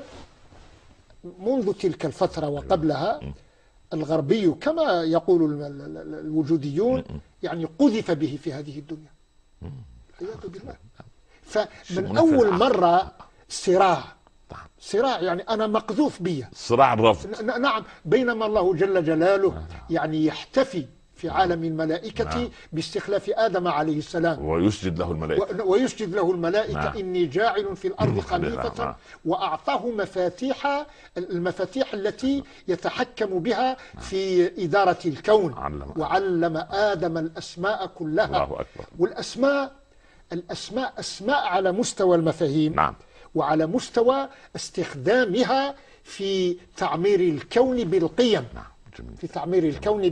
S3: منذ تلك الفترة وقبلها الغربي كما يقول الوجوديون يعني قذف به في هذه الدنيا والعياذ بالله. فمن أول مرة صراع يعني أنا مقذوف بي
S2: صراع الرفض.
S3: نعم. بينما الله جل جلاله يعني يحتفي في عالم الملائكة باستخلاف آدم عليه السلام
S2: ويسجد له الملائكة
S3: إني جاعل في الأرض خليفة وأعطاه المفاتيح التي يتحكم بها في إدارة الكون. وعلم آدم الأسماء كلها.
S2: الله أكبر.
S3: والأسماء أسماء على مستوى المفاهيم وعلى مستوى استخدامها في تعمير الكون بالقيم. في تعمير الكون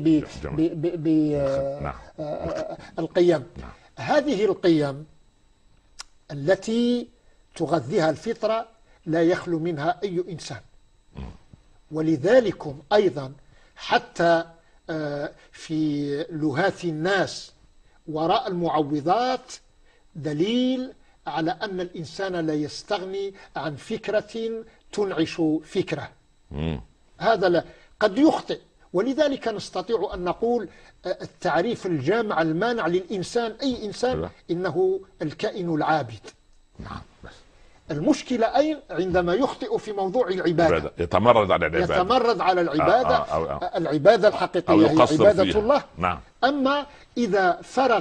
S3: بالقيم. هذه القيم التي تغذيها الفطرة لا يخلو منها أي إنسان. ولذلك أيضا حتى في لهات الناس وراء المعوضات دليل على أن الإنسان لا يستغني عن فكرة تنعش فكرة. هذا لا قد يخطئ، ولذلك نستطيع أن نقول التعريف الجامع المانع للإنسان أي إنسان إنه الكائن العابد.
S2: نعم. بس
S3: المشكلة أين؟ عندما يخطئ في موضوع العبادة،
S2: يتمرد على العبادة،
S3: يتمرد على العبادة. العبادة الحقيقية هي عبادة فيها. الله.
S2: نعم.
S3: أما إذا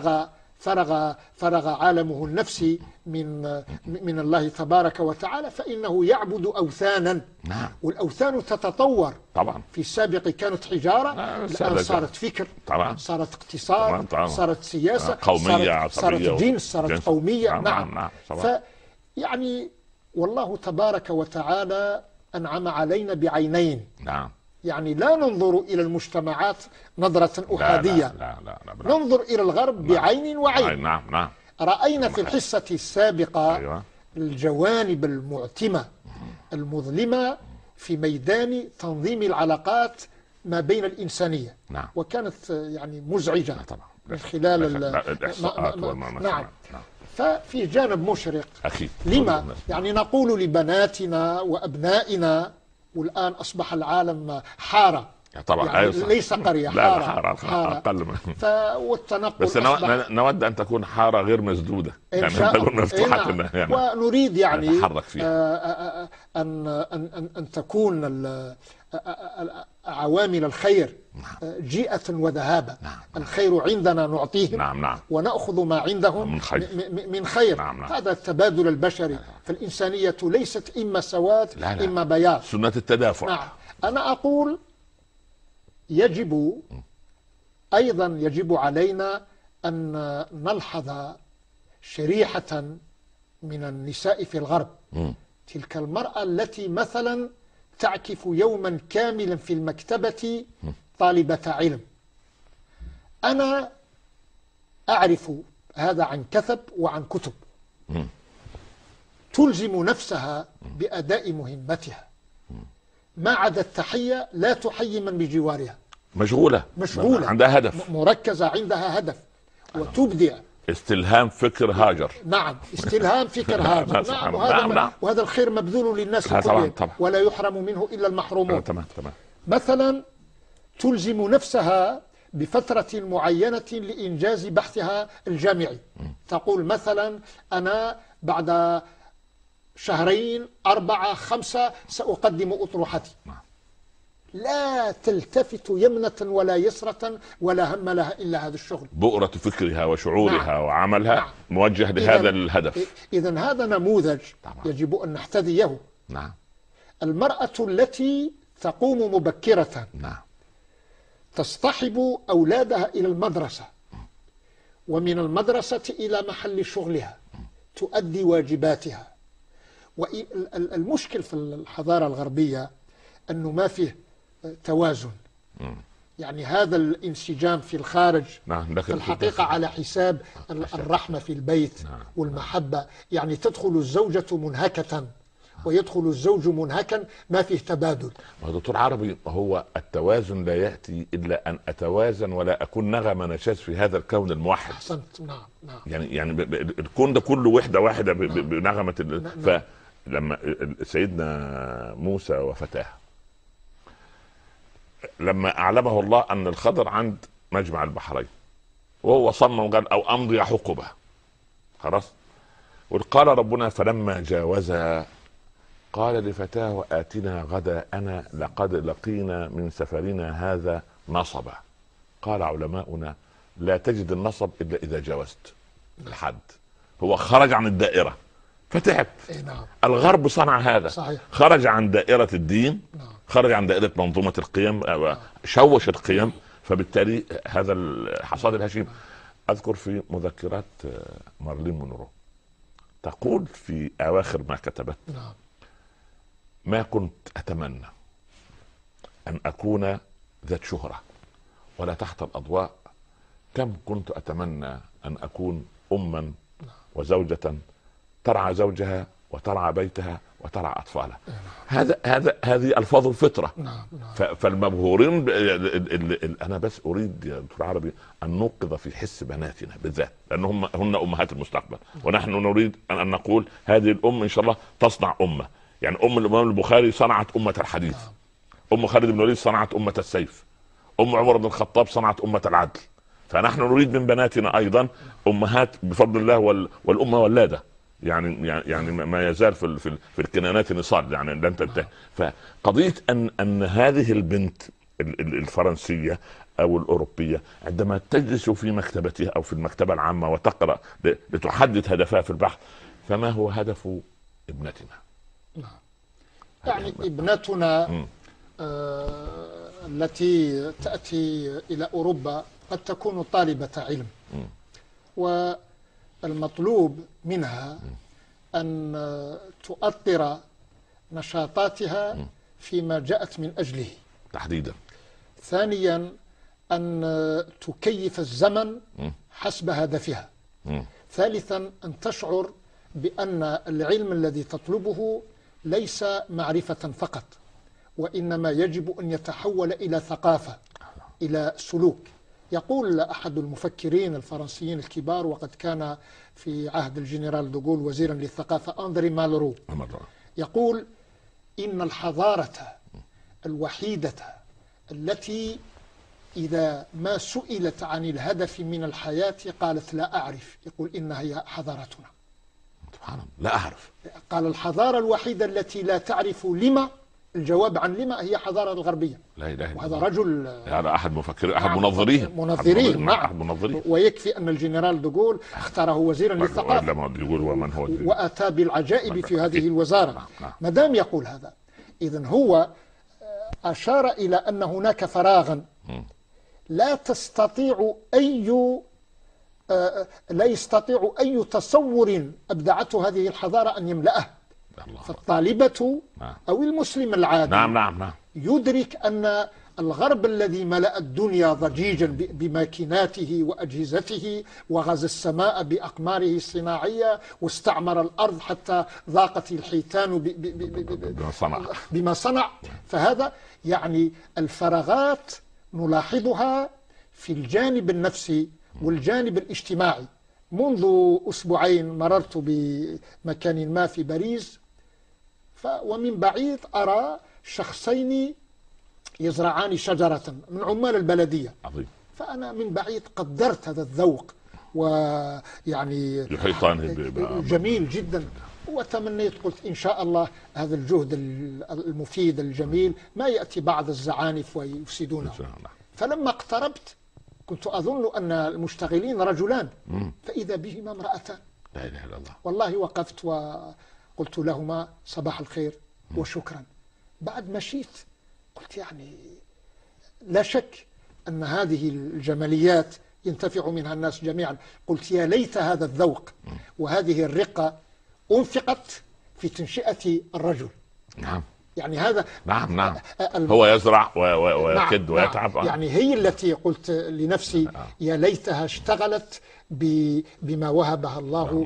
S3: فرغ عالمه النفسي من الله تبارك وتعالى فإنه يعبد أوثانا.
S2: نعم.
S3: والأوثان تتطور
S2: طبعا.
S3: في السابق كانت حجارة، الآن صارت فكر،
S2: طبعا.
S3: صارت اقتصاد،
S2: طبعا.
S3: صارت سياسة،
S2: قومية،
S3: صارت جنس، صارت قومية.
S2: نعم.
S3: يعني والله تبارك وتعالى أنعم علينا بعينين.
S2: نعم.
S3: يعني لا ننظر إلى المجتمعات نظرة أحادية،
S2: لا.
S3: ننظر إلى الغرب بعين وعين.
S2: نعم.
S3: رأينا في الحصة السابقة
S2: أيوة.
S3: الجوانب المعتمة المظلمة في ميدان تنظيم العلاقات ما بين الإنسانية.
S2: نعم.
S3: وكانت يعني مزعجة
S2: طبعا
S3: من خلال
S2: الإحصاءات
S3: نعم. ففي جانب مشرق
S2: أكيد.
S3: لما يعني نقول لبناتنا وأبنائنا، والآن أصبح العالم حارة
S2: طبعا،
S3: يعني ليس قرية،
S2: حارة أقل من
S3: والتنقل
S2: بس نود أن تكون حارة غير مسدودة، يعني تكون مفتوحة. يعني
S3: ونريد يعني
S2: نتحرك فيها
S3: أن تكون عوامل الخير جيئة وذهابة. الخير عندنا نعطيهم.
S2: نعم.
S3: ونأخذ ما عندهم من خير.
S2: نعم.
S3: هذا التبادل البشري. فالإنسانية ليست إما سواد إما بياض،
S2: سنة التدافع.
S3: نعم. أنا أقول يجب علينا أن نلحظ شريحة من النساء في الغرب. تلك المرأة التي مثلا تعكف يوما كاملا في المكتبة طالبة علم. أنا أعرف هذا عن كثب وعن كتب. تلزم نفسها بأداء مهمتها، ما عدا التحية لا تحيي من بجوارها. مشغولة،
S2: عندها هدف،
S3: مركزة، عندها هدف وتبدع.
S2: استلهام فكر هاجر.
S3: نعم، استلهام فكر هاجر. نعم. وهذا الخير مبذول للناس كلهم ولا يحرم منه إلا المحرومون.
S2: تمام.
S3: مثلا تلزم نفسها بفترة معينة لإنجاز بحثها الجامعي. تقول مثلا أنا بعد 2 4 5 سأقدم أطروحتي. لا تلتفت يمنة ولا يسرة ولا هم لها إلا هذا الشغل.
S2: بؤرة فكرها وشعورها وعملها موجه لهذا الهدف.
S3: إذن هذا نموذج يجب أن نحتذيه. المرأة التي تقوم مبكرة تصطحب أولادها إلى المدرسة، ومن المدرسة إلى محل شغلها، تؤدي واجباتها. والمشكل في الحضارة الغربية أنه ما فيه توازن. يعني هذا الانسجام في الخارج في الحقيقة على حساب الرحمة في البيت والمحبة. يعني تدخل الزوجة منهكة ويدخل الزوج منهكا، ما فيه تبادل.
S2: دكتور عربي، هو التوازن لا يأتي إلا أن أتوازن ولا أكون نغمة نشاز في هذا الكون الموحد.
S3: أحسنت. نعم.
S2: يعني الكون ده كله وحدة واحدة بنغمة. فلما سيدنا موسى وفتاه، لما أعلمه الله أن الخضر عند مجمع البحرين، وهو صمم وقال أو أمضي حقبة، خلاص. وقال ربنا فلما جاوزها قال لفتاه آتنا غداءنا لقد لقينا من سفرنا هذا نصبا. قال علماؤنا لا تجد النصب إلا إذا جاوزت الحد. هو خرج عن الدائرة فتعب. الغرب صنع هذا.
S3: صحيح.
S2: خرج عن دائرة الدين، خرج عن دائرة منظومة القيم، شوش القيم. فبالتالي هذا الحصاد الهشيم. أذكر في مذكرات مارلين مونرو تقول في أواخر ما كتبت: ما كنت أتمنى أن أكون ذات شهرة ولا تحت الأضواء، كم كنت أتمنى أن أكون أما وزوجة ترعى زوجها وترعى بيتها وترعى اطفالها. هذه الفاظ الفطره. فالمبهورين انا بس اريد يا دكتور عربي ان نوقظ في حس بناتنا بالذات، لان هن امهات المستقبل، ونحن نريد ان نقول هذه الام ان شاء الله تصنع امه. يعني الامام البخاري صنعت امه الحديث، ام خالد بن الوليد صنعت امه السيف، ام عمر بن الخطاب صنعت امه العدل. فنحن نريد من بناتنا ايضا امهات بفضل الله، والامه ولاده، يعني ما يزال في الكنانات نصال، يعني لن تنتهي. فقضيه ان هذه البنت الفرنسيه او الاوروبيه عندما تجلس في مكتبتها او في المكتبه العامه وتقرا لتحدد هدفها في البحث، فما هو هدف ابنتنا؟
S3: يعني ابنتنا التي تأتي إلى أوروبا قد تكون طالبة علم، والمطلوب منها أن تؤطر نشاطاتها فيما جاءت من أجله
S2: تحديدا.
S3: ثانيا أن تكيف الزمن حسب هدفها. ثالثا أن تشعر بأن العلم الذي تطلبه ليس معرفة فقط، وإنما يجب أن يتحول إلى ثقافة، إلى سلوك. يقول أحد المفكرين الفرنسيين الكبار، وقد كان في عهد الجنرال دوغول وزيرا للثقافة، أندري مالرو، يقول إن الحضارة الوحيدة التي إذا ما سئلت عن الهدف من الحياة قالت لا أعرف، يقول إنها هي حضارتنا.
S2: سبحان الله، لا أعرف.
S3: قال الحضارة الوحيدة التي لا تعرف لما، الجواب عن لما، هي حضارة الغربية.
S2: لا إله إلا
S3: وهذا
S2: الله.
S3: رجل،
S2: هذا أحد مفكرين، أحد منظرين.
S3: نعم. ويكفي أن الجنرال دوغول اختاره وزيرا للثقافة، وأتى بالعجائب في هذه الوزارة. ما دام يقول هذا، إذن هو أشار إلى أن هناك فراغا لا يستطيع أي تصور أبدعته هذه الحضارة أن يملأه. فالطالبة أو المسلم العادي يدرك أن الغرب الذي ملأ الدنيا ضجيجا بماكيناته وأجهزته، وغزا السماء بأقماره الصناعية، واستعمر الأرض حتى ضاقت الحيتان بما صنع. فهذا يعني الفراغات نلاحظها في الجانب النفسي والجانب الاجتماعي. منذ أسبوعين مررت بمكان ما في باريس، ومن بعيد أرى شخصين يزرعان شجرة من عمال البلدية.
S2: عظيم.
S3: فأنا من بعيد قدرت هذا الذوق، ويعني جميل جدا، وتمنيت، قلت إن شاء الله هذا الجهد المفيد الجميل ما يأتي بعض الزعانف ويفسدونه. فلما اقتربت كنت أظن أن المشتغلين رجلان، فإذا بهما امرأتان.
S2: لا إله إلا الله.
S3: والله وقفت وقلت لهما صباح الخير وشكرا. بعد مشيت قلت يعني لا شك أن هذه الجماليات ينتفع منها الناس جميعا. قلت يا ليت هذا الذوق وهذه الرقة أنفقت في تنشئة الرجل.
S2: نعم.
S3: يعني هذا
S2: نعم هو يزرع ويكد ويتعب.
S3: يعني هي التي قلت لنفسي يا ليتها اشتغلت بما وهبها الله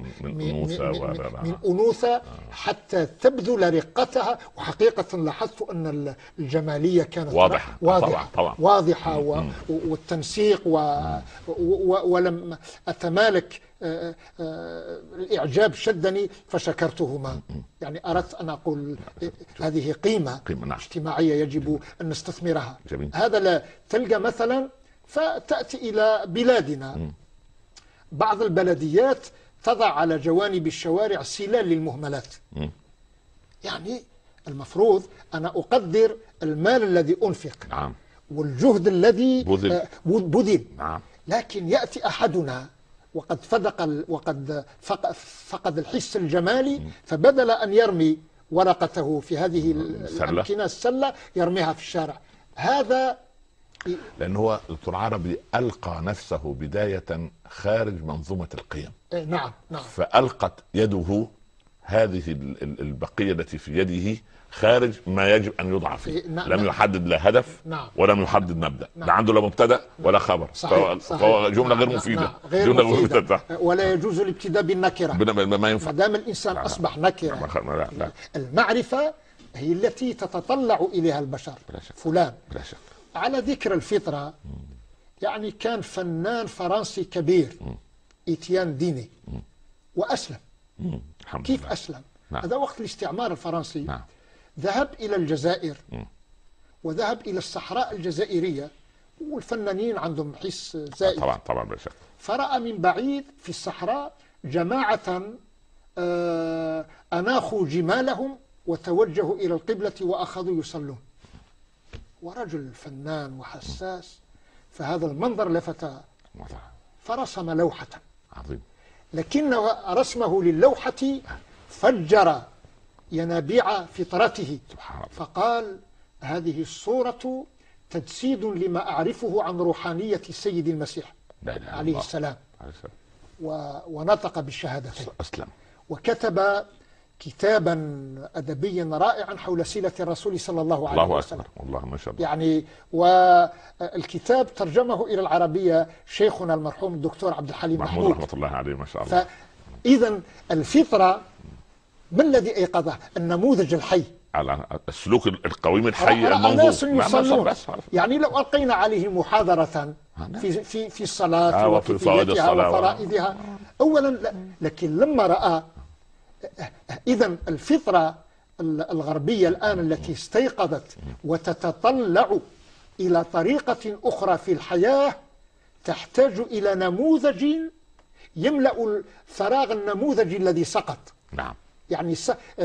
S3: من أنوثة حتى تبذل رقتها. وحقيقة لاحظت أن الجمالية كانت واضحة والتنسيق ولم أتمالك الإعجاب شدني فشكرتهما. يعني أردت أن أقول هذه قيمة اجتماعية يجب أن نستثمرها. هذا لا تلقى مثلا، فتأتي إلى بلادنا بعض البلديات تضع على جوانب الشوارع سلال للمهملات. يعني المفروض أنا أقدر المال الذي أنفق والجهد الذي بذل. لكن يأتي أحدنا وقد فقد الحس الجمالي، فبدل أن يرمي ورقته في هذه الأمكنة السلة يرميها في الشارع. هذا
S2: لأنه هو دكتور عربي ألقى نفسه بداية خارج منظومة القيم.
S3: نعم.
S2: فألقت يده هذه البقية التي في يده خارج ما يجب ان يوضع فيه. لم يحدد لا هدف ولم يحدد مبدا، لا عنده لا مبتدا ولا خبر.
S3: صحيح.
S2: فهو جمله غير مفيده.
S3: غير مفيدة. ولا يجوز الابتداء بالنكره
S2: ما ينفع
S3: ما دام الانسان اصبح نكره. المعرفه هي التي تتطلع اليها البشر. فلان
S2: بلا شك.
S3: على ذكر الفطره، يعني كان فنان فرنسي كبير إتيان ديني وأسلم. كيف
S2: الله.
S3: أسلم؟
S2: نعم.
S3: هذا وقت الاستعمار الفرنسي.
S2: نعم.
S3: ذهب إلى الجزائر وذهب إلى الصحراء الجزائرية، والفنانين عندهم حس زائد.
S2: طبعا بلا شك.
S3: فرأى من بعيد في الصحراء جماعة أناخوا جمالهم وتوجهوا إلى القبلة وأخذوا يصلون، ورجل فنان وحساس، فهذا المنظر لفت فرسم لوحة
S2: عظيم،
S3: لكن رسمه للوحة فجر ينابيع فطرته، فقال هذه الصورة تجسيد لما أعرفه عن روحانية السيد المسيح عليه السلام. ونطق بالشهادتين،
S2: أسلم،
S3: وكتب كتابا أدبيا رائعا حول سيرة الرسول صلى الله عليه وسلم.
S2: الله ما شاء الله.
S3: يعني والكتاب ترجمه إلى العربية شيخنا المرحوم الدكتور عبد الحليم محمود
S2: رحمة الله عليه ما شاء الله.
S3: فإذا الفطرة ما الذي أيقظه؟ النموذج الحي،
S2: على السلوك القويم الحي
S3: الناس
S2: المنظور.
S3: يصلون. يعني لو ألقينا عليهم محاضرة في الصلاة
S2: وفي فوائد الصلاة
S3: وفرائضها أولا، لكن لما رأى إذن الفطرة الغربية الآن التي استيقظت وتتطلع إلى طريقة أخرى في الحياة تحتاج إلى نموذج يملأ الفراغ النموذج الذي سقط.
S2: نعم.
S3: يعني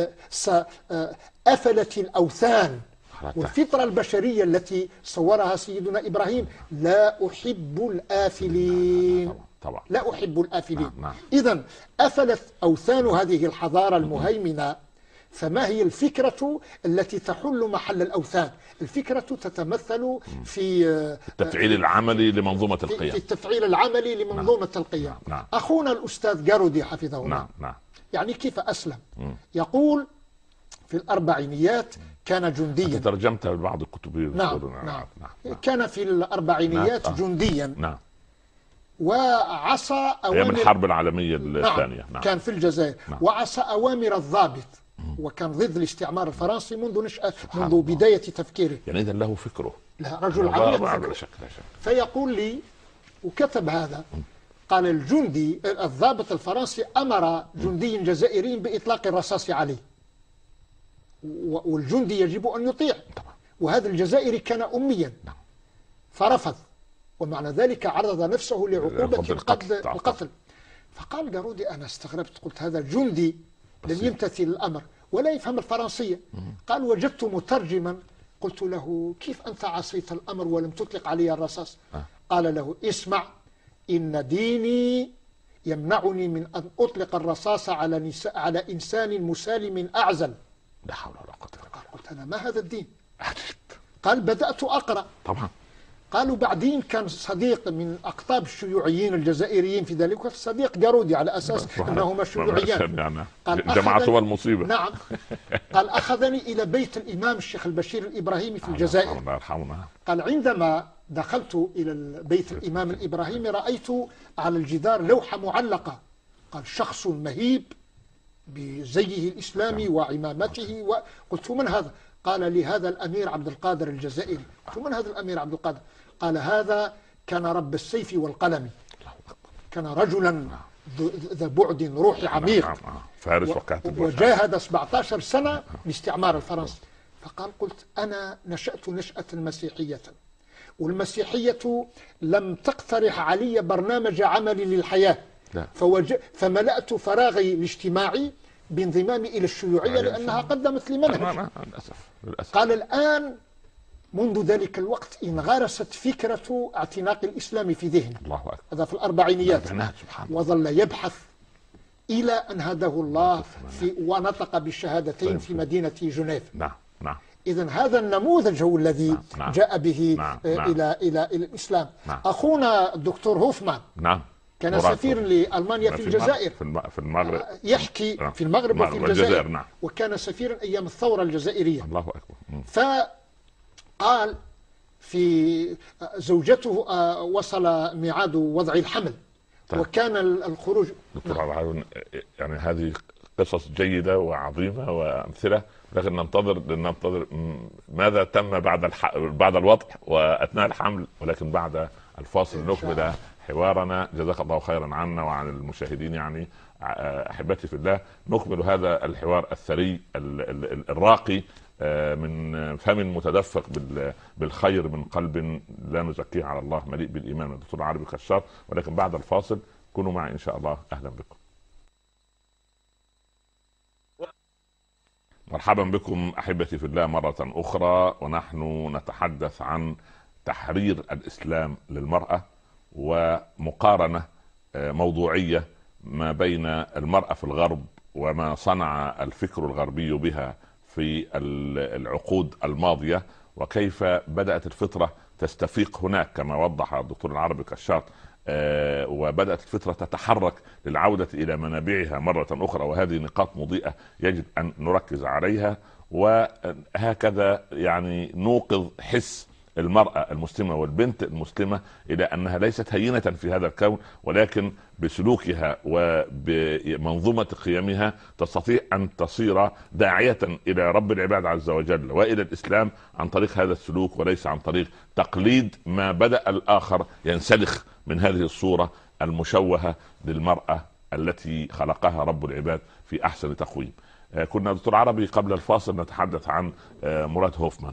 S3: أفلت الأوثان، والفطرة البشرية التي صورها سيدنا إبراهيم لا أحب الآفلين.
S2: طبعا.
S3: لا أحب الآفلين.
S2: نعم.
S3: إذن أفلت أوثان هذه الحضارة المهيمنة، فما هي الفكرة التي تحل محل الأوثان؟ الفكرة تتمثل في
S2: التفعيل العملي لمنظومة القيم.
S3: في التفعيل العملي لمنظومة القيم.
S2: نعم.
S3: أخونا الأستاذ جارودي حفظه الله.
S2: نعم.
S3: يعني كيف أسلم؟ يقول في الأربعينيات كان جنديا.
S2: ترجمت بعض الكتب.
S3: نعم. كان في الأربعينيات جنديا.
S2: نعم.
S3: وعصى أوامر
S2: أيام الحرب العالمية الثانية.
S3: نعم. كان في الجزائر. وعصى أوامر الضابط، وكان ضد الاستعمار الفرنسي منذ نشأة، منذ بداية تفكيره.
S2: يعني إذا له فكره.
S3: لا، رجل عميق.
S2: لا شك.
S3: فيقول لي، وكتب هذا، قال الجندي الضابط الفرنسي أمر جندي جزائري بإطلاق الرصاص عليه، والجندي يجب أن يطيع، وهذا الجزائري كان أميا فرفض، ومعنى ذلك عرض نفسه لعقوبة القتل. فقال جارودي أنا استغربت، قلت هذا الجندي لم يمتثل الأمر ولا يفهم الفرنسية. قال وجدت مترجما، قلت له كيف أنت عصيت الأمر ولم تطلق علي الرصاص؟ قال له اسمع، إن ديني يمنعني من أن أطلق الرصاص على إنسان مسالم أعزل.
S2: لا حول ولا قوة إلا بالله.
S3: قلت أنا ما هذا الدين؟ قال بدأت أقرأ.
S2: طبعا.
S3: قالوا بعدين كان صديق من أقطاب الشيوعيين الجزائريين في ذلك الوقت، صديق جارودي على أساس أنهما شيوعيان.
S2: قال جماعتهما المصيبة.
S3: نعم. قال أخذني إلى بيت الإمام الشيخ البشير الإبراهيمي في الجزائر.
S2: الله يرحمه. قال
S3: عندما دخلت إلى بيت الإمام الإبراهيمي رأيت على الجدار لوحة معلقة، قال شخص مهيب بزيه الإسلامي وعمامته، وقلت من هذا؟ قال لي هذا الأمير عبد القادر الجزائري. قلت من هذا الأمير عبد القادر؟ قال هذا كان رب السيف والقلم، كان رجلا ذا بعد روحي عميق،
S2: فارس وكاتب،
S3: وجاهد 17 سنة لاستعمار الفرنسي. فقال قلت أنا نشأت نشأة مسيحية، والمسيحية لم تقترح علي برنامج عملي للحياة، فملأت فراغي الاجتماعي بانضمامي إلى الشيوعية لأنها قدمت لي منهج.
S2: للأسف.
S3: قال الآن منذ ذلك الوقت انغرست فكرة اعتناق الإسلام في ذهنه.
S2: الله أكبر.
S3: هذا في الأربعينيات. وظل يبحث إلى أن هداه الله ونطق بالشهادتين في مدينة جنيف.
S2: نعم.
S3: إذن هذا النموذج هو الذي جاء به إلى الإسلام. أخونا الدكتور هوفمان كان سفير لألمانيا في الجزائر،
S2: في المغرب
S3: يحكي في المغرب وفي الجزائر.
S2: نعم.
S3: وكان سفيرا أيام الثورة الجزائرية.
S2: الله أكبر.
S3: فقال في زوجته وصل ميعاد وضع الحمل. طيب. وكان الخروج.
S2: دكتور عبد، يعني هذه قصص جيدة وعظيمة وأمثلة، لكن ننتظر ماذا تم بعد الوضع وأثناء الحمل، ولكن بعد الفاصل نكمل حوارنا. جزاك الله خيرا عنا وعن المشاهدين، يعني أحبتي في الله، نكمل هذا الحوار الثري الراقي من فم متدفق بالخير، من قلب لا نزكيه على الله، مليء بالإيمان، من الدكتور العربي كشاف. ولكن بعد الفاصل كونوا معي إن شاء الله. أهلا بكم. مرحبا بكم أحبتي في الله مرة أخرى، ونحن نتحدث عن تحرير الإسلام للمرأة ومقارنة موضوعية ما بين المرأة في الغرب وما صنع الفكر الغربي بها في العقود الماضية، وكيف بدأت الفطرة تستفيق هناك كما وضح الدكتور العربي كشاط، وبدأت الفطرة تتحرك للعودة إلى منابعها مرة أخرى. وهذه نقاط مضيئة يجب أن نركز عليها، وهكذا يعني نوقظ حس المرأة المسلمة والبنت المسلمة إلى أنها ليست هينة في هذا الكون، ولكن بسلوكها وبمنظومة قيمها تستطيع أن تصير داعية إلى رب العباد عز وجل وإلى الإسلام عن طريق هذا السلوك، وليس عن طريق تقليد ما بدأ الآخر ينسلخ من هذه الصورة المشوهة للمرأة التي خلقها رب العباد في أحسن تقويم. كنا دكتور عربي قبل الفاصل نتحدث عن مراد هوفمان،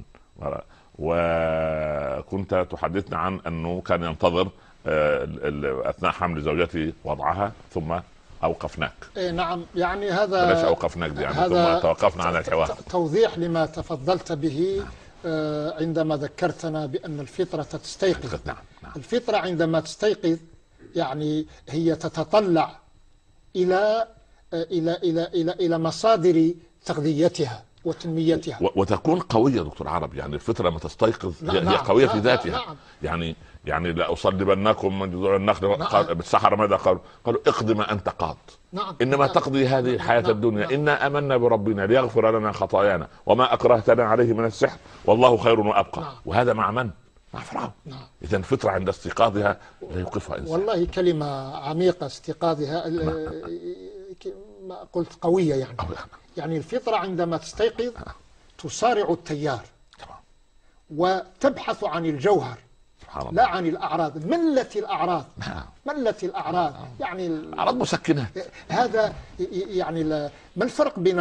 S2: وكنت تحدثنا عن أنه كان ينتظر أثناء حمل زوجته وضعها ثم أوقفناك.
S3: نعم، يعني هذا
S2: بلاش أوقفناك دي، يعني ثم توقفنا عن الحوار.
S3: توضيح لما تفضلت به عندما ذكرتنا بأن الفطرة تستيقظ.
S2: نعم.
S3: الفطرة عندما تستيقظ يعني هي تتطلع إلى إلى إلى إلى إلى مصادر تغذيتها وتنميتها،
S2: وتكون قوية. دكتور عرب، يعني الفطرة لما تستيقظ هي قوية في ذاتها. يعني لا أصلبنكم من جذوع النخل. بالسحرة ماذا قالوا؟ اقض ما أنت قاض. إنما تقضي هذه الحياة الدنيا. إنا آمنا بربنا ليغفر لنا خطايانا وما أكرهتنا عليه من السحر والله خير وأبقى. وهذا مع من؟ مع فرعون. إذن الفطرة عند استيقاظها لا يوقفها إنسان.
S3: والله كلمة عميقة، استيقاظها ما قلت قوية يعني الفطرة عندما تستيقظ تسارع التيار وتبحث عن الجوهر لا عن الأعراض. ملت الأعراض يعني
S2: أعراض مسكنات.
S3: هذا يعني ما الفرق بين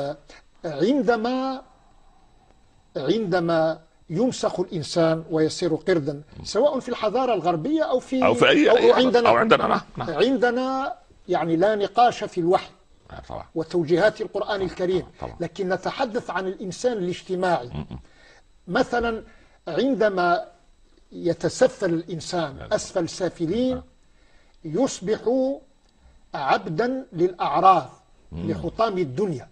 S3: عندما يمسخ الإنسان ويصير قردا، سواء في الحضارة الغربية أو عندنا يعني لا نقاش في الوحي وتوجيهات القرآن الكريم، لكن نتحدث عن الإنسان الاجتماعي. مثلا عندما يتسفل الإنسان أسفل سافلين يصبح عبدا للأعراض لحطام الدنيا،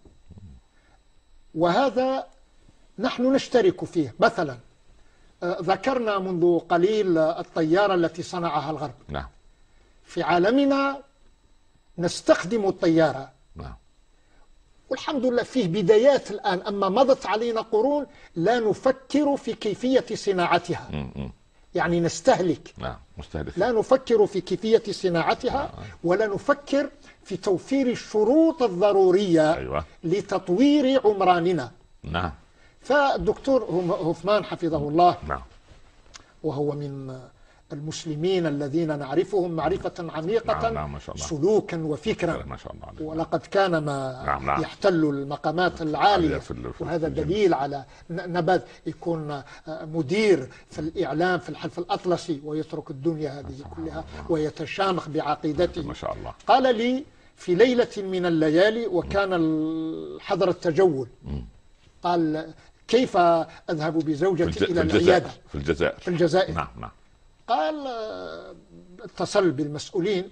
S3: وهذا نحن نشترك فيه. مثلا ذكرنا منذ قليل الطيارة التي صنعها الغرب. في عالمنا نستخدم الطيارة، والحمد لله فيه بدايات الآن، أما مضت علينا قرون لا نفكر في كيفية صناعتها. يعني نستهلك، لا نفكر في كيفية صناعتها ولا نفكر في توفير الشروط الضرورية لتطوير عمراننا. فالدكتور هوفمان حفظه الله وهو من المسلمين الذين نعرفهم معرفة عميقة سلوكا وفكرا، ولقد كان ما يحتل المقامات العالية، وهذا دليل على نبذ يكون مدير في الإعلام في الحلف الأطلسي ويترك الدنيا هذه كلها ويتشامخ بعقيدته.
S2: ما شاء الله.
S3: قال لي في ليلة من الليالي وكان حضر التجول، قال كيف أذهب بزوجتي إلى العيادة في الجزائر.
S2: نعم.
S3: قال اتصل بالمسؤولين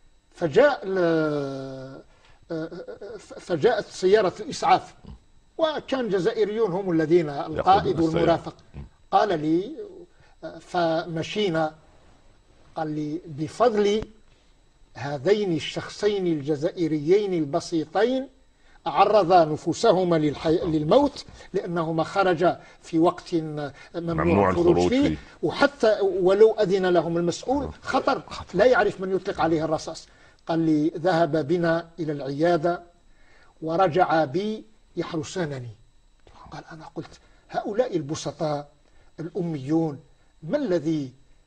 S3: فجاءت سيارة الإسعاف، وكان جزائريون هم الذين القائد والمرافق. قال لي فمشينا، قال لي بفضل هذين الشخصين الجزائريين البسيطين عرضا نفوسهما للموت لأنهما خرجا في وقت ممنوع الخروج فيه، وحتى ولو أذن لهم المسؤول خطر، لا يعرف من يطلق عليه الرصاص. قال لي ذهب بنا إلى العيادة ورجع بي يحرسانني. قال أنا قلت هؤلاء البسطاء الأميون ما الذي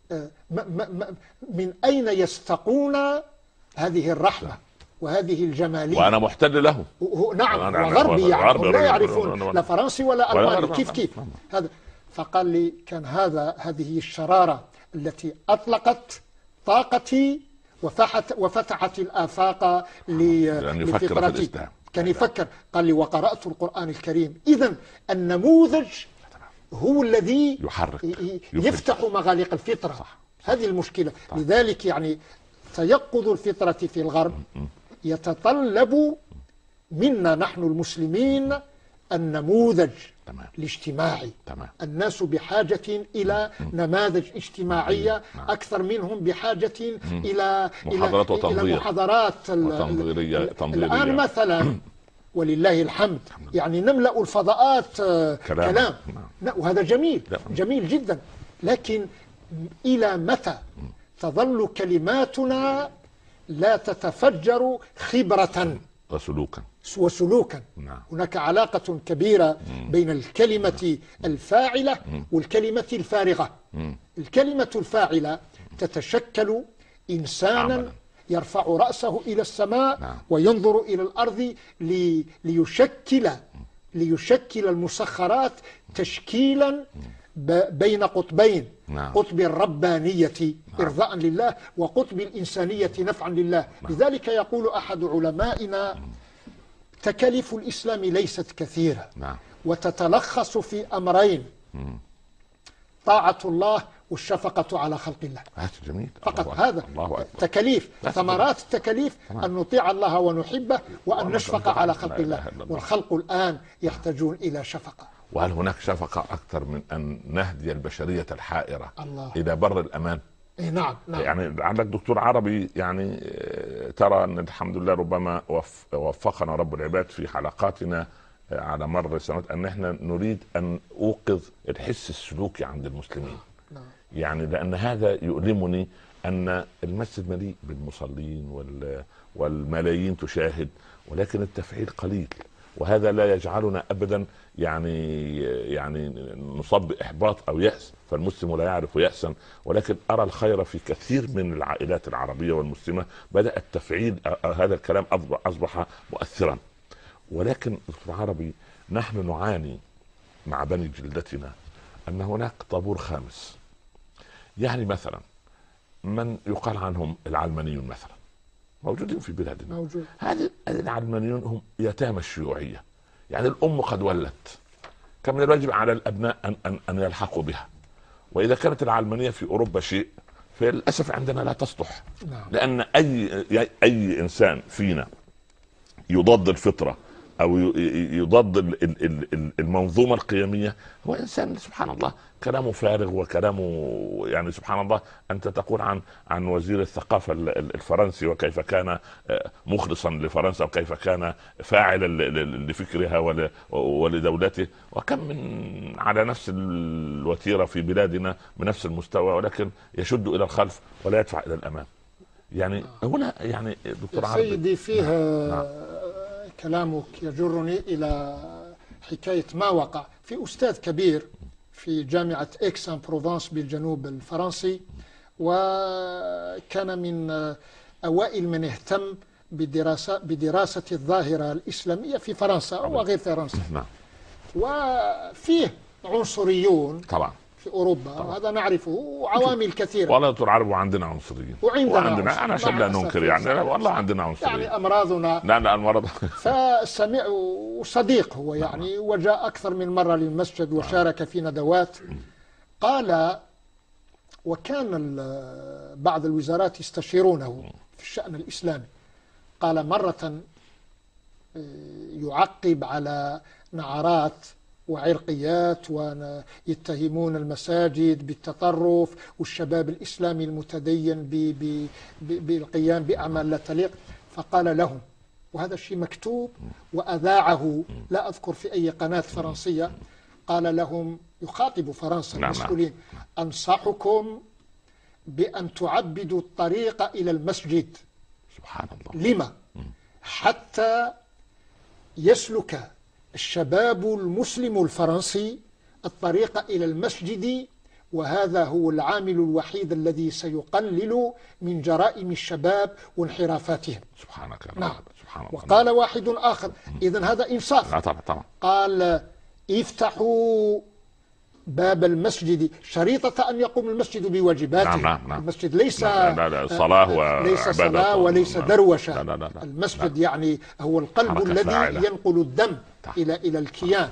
S3: من أين يستقون هذه الرحمة وهذه الجمالية؟
S2: وأنا محتل له.
S3: نعم، وغربي يعني لا يعرفون لا فرنسي ولا ألماني كيف هذا. فقال لي كان هذه الشرارة التي أطلقت طاقتي وفتحت الآفاق لفطرتي. كان يفكر. قال لي وقرأت القرآن الكريم. إذن النموذج هو الذي يفتح مغاليق الفطرة. هذه المشكلة. لذلك يعني تيقظ الفطرة في الغرب يتطلب منا نحن المسلمين النموذج الاجتماعي. الناس بحاجة إلى نماذج اجتماعية أكثر منهم بحاجة إلى محاضرات تنظيرية. الآن مثلا ولله الحمد يعني نملأ الفضاءات كلام. وهذا جميل جدا، لكن إلى متى تظل كلماتنا لا تتفجر خبرة وسلوكا؟ هناك علاقة كبيرة بين الكلمة الفاعلة والكلمة الفارغة. الكلمة الفاعلة تتشكل إنسانا يرفع رأسه إلى السماء وينظر إلى الأرض ليشكل المسخرات تشكيلا بين قطبين، قطب الربانية إرضاء لله وقطب الإنسانية نفعا لله. لذلك يقول أحد علمائنا تكاليف الإسلام ليست كثيرة وتتلخص في أمرين: طاعة الله والشفقة على خلق الله.
S2: جميل.
S3: فقط هذا تكاليف. ثمرات التكاليف أن نطيع الله ونحبه وأن نشفق على خلق الله، والخلق الآن يحتاجون إلى شفقة.
S2: وهل هناك شفقة أكثر من أن نهدي البشرية الحائرة إلى بر الأمان؟
S3: نعم.
S2: يعني عندك دكتور عربي، يعني ترى أن الحمد لله ربما وفقنا رب العباد في حلقاتنا على مر السنوات أن احنا نريد أن أوقظ الحس السلوكي عند المسلمين. يعني لأن هذا يؤلمني أن المسجد مليء بالمصلين والملايين تشاهد، ولكن التفعيل قليل، وهذا لا يجعلنا أبدا يعني نصاب بإحباط أو يأس، فالمسلم لا يعرف يأسا. ولكن أرى الخير في كثير من العائلات العربية والمسلمة، بدأ التفعيل، هذا الكلام أصبح مؤثرا. ولكن دكتور عربي نحن نعاني مع بني جلدتنا أن هناك طابور خامس. يعني مثلا من يقال عنهم العلمانيون مثلا موجودين في بلادنا. هذه العلمانيون هم يتامى الشيوعية، يعني الأم قد ولت، كان من الواجب على الأبناء أن يلحقوا بها. وإذا كانت العلمانية في أوروبا شيء، فللأسف عندنا لا تصلح. لأن أي إنسان فينا يضاد الفطرة أو يضاد المنظومة القيمية هو إنسان سبحان الله كلامه فارغ وكلامه يعني سبحان الله. أنت تقول عن وزير الثقافة الفرنسي وكيف كان مخلصا لفرنسا وكيف كان فاعلا لفكرها ولدولته، وكم من على نفس الوتيرة في بلادنا بنفس المستوى، ولكن يشد إلى الخلف ولا يدفع إلى الأمام. يعني هنا يعني دكتور عربي
S3: سيدي فيها كلامك يجرني إلى حكاية ما وقع في أستاذ كبير في جامعة إكس أن بروفانس بالجنوب الفرنسي، وكان من أوائل من اهتم بدراسة الظاهرة الإسلامية في فرنسا وغير فرنسا. وفيه عنصريون طبعا في أوروبا وهذا نعرفه، وعوامل كثيرة.
S2: والله دكتور عربي وعندنا عنصريين وعندنا أنا عشان لا ننكر يعني والله عندنا عنصريين
S3: يعني أمراضنا.
S2: لا أمراض.
S3: فسمع صديق هو يعني وجاء أكثر من مرة للمسجد وشارك في ندوات. قال وكان بعض الوزارات يستشيرونه في الشأن الإسلامي. قال مرة يعقب على نعرات وعرقيات، ويتهمون المساجد بالتطرف والشباب الإسلامي المتدين بالقيام بأعمال لا تليق. فقال لهم، وهذا الشيء مكتوب وأذاعه لا أذكر في أي قناة فرنسية، قال لهم يخاطب فرنسا المسؤولين: أنصحكم بأن تعبدوا الطريق إلى المسجد.
S2: سبحان الله.
S3: لما؟ حتى يسلك الشباب المسلم الفرنسي الطريق إلى المسجد، وهذا هو العامل الوحيد الذي سيقلل من جرائم الشباب وانحرافاتهم.
S2: سبحانك الله.
S3: نعم.
S2: سبحان الله.
S3: وقال واحد آخر: إذن هذا إنصاف.
S2: طبعا.
S3: قال: افتحوا باب المسجد شريطة أن يقوم المسجد بواجباته.
S2: نعم.
S3: المسجد ليس
S2: صلاة
S3: ليس صلاة وليس دروشة.
S2: لا.
S3: المسجد يعني هو القلب الذي ينقل الدم إلى الكيان.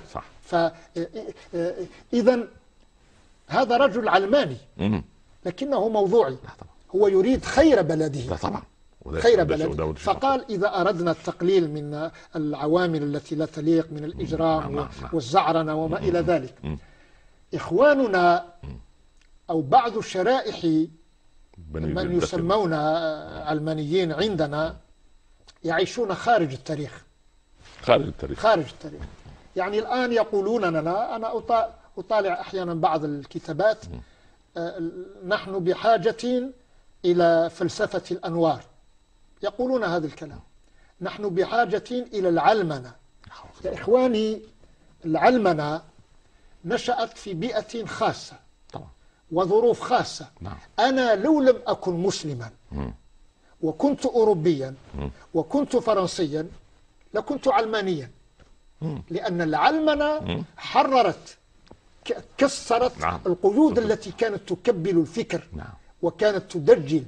S3: فإذا هذا رجل علماني لكنه موضوعي، هو يريد خير بلده.
S2: طبعا.
S3: خير بلده. فقال: إذا أردنا التقليل من العوامل التي لا تليق من الإجرام والزعرنة وما إلى ذلك، إخواننا أو بعض الشرائح من يسمون علمانيين عندنا يعيشون خارج التاريخ. خارج التاريخ. يعني الآن يقولون لنا، أنا أطالع أحيانا بعض الكتابات: نحن بحاجة إلى فلسفة الأنوار. يقولون هذا الكلام. نحن بحاجة إلى العلمنة. يا إخواني، العلمنة نشأت في بيئة خاصة وظروف خاصة. أنا لو لم أكن مسلما وكنت أوروبيا وكنت فرنسيا لكنت علمانيا، لأن العلمنة حررت، كسرت القيود التي كانت تكبل الفكر وكانت تدجل.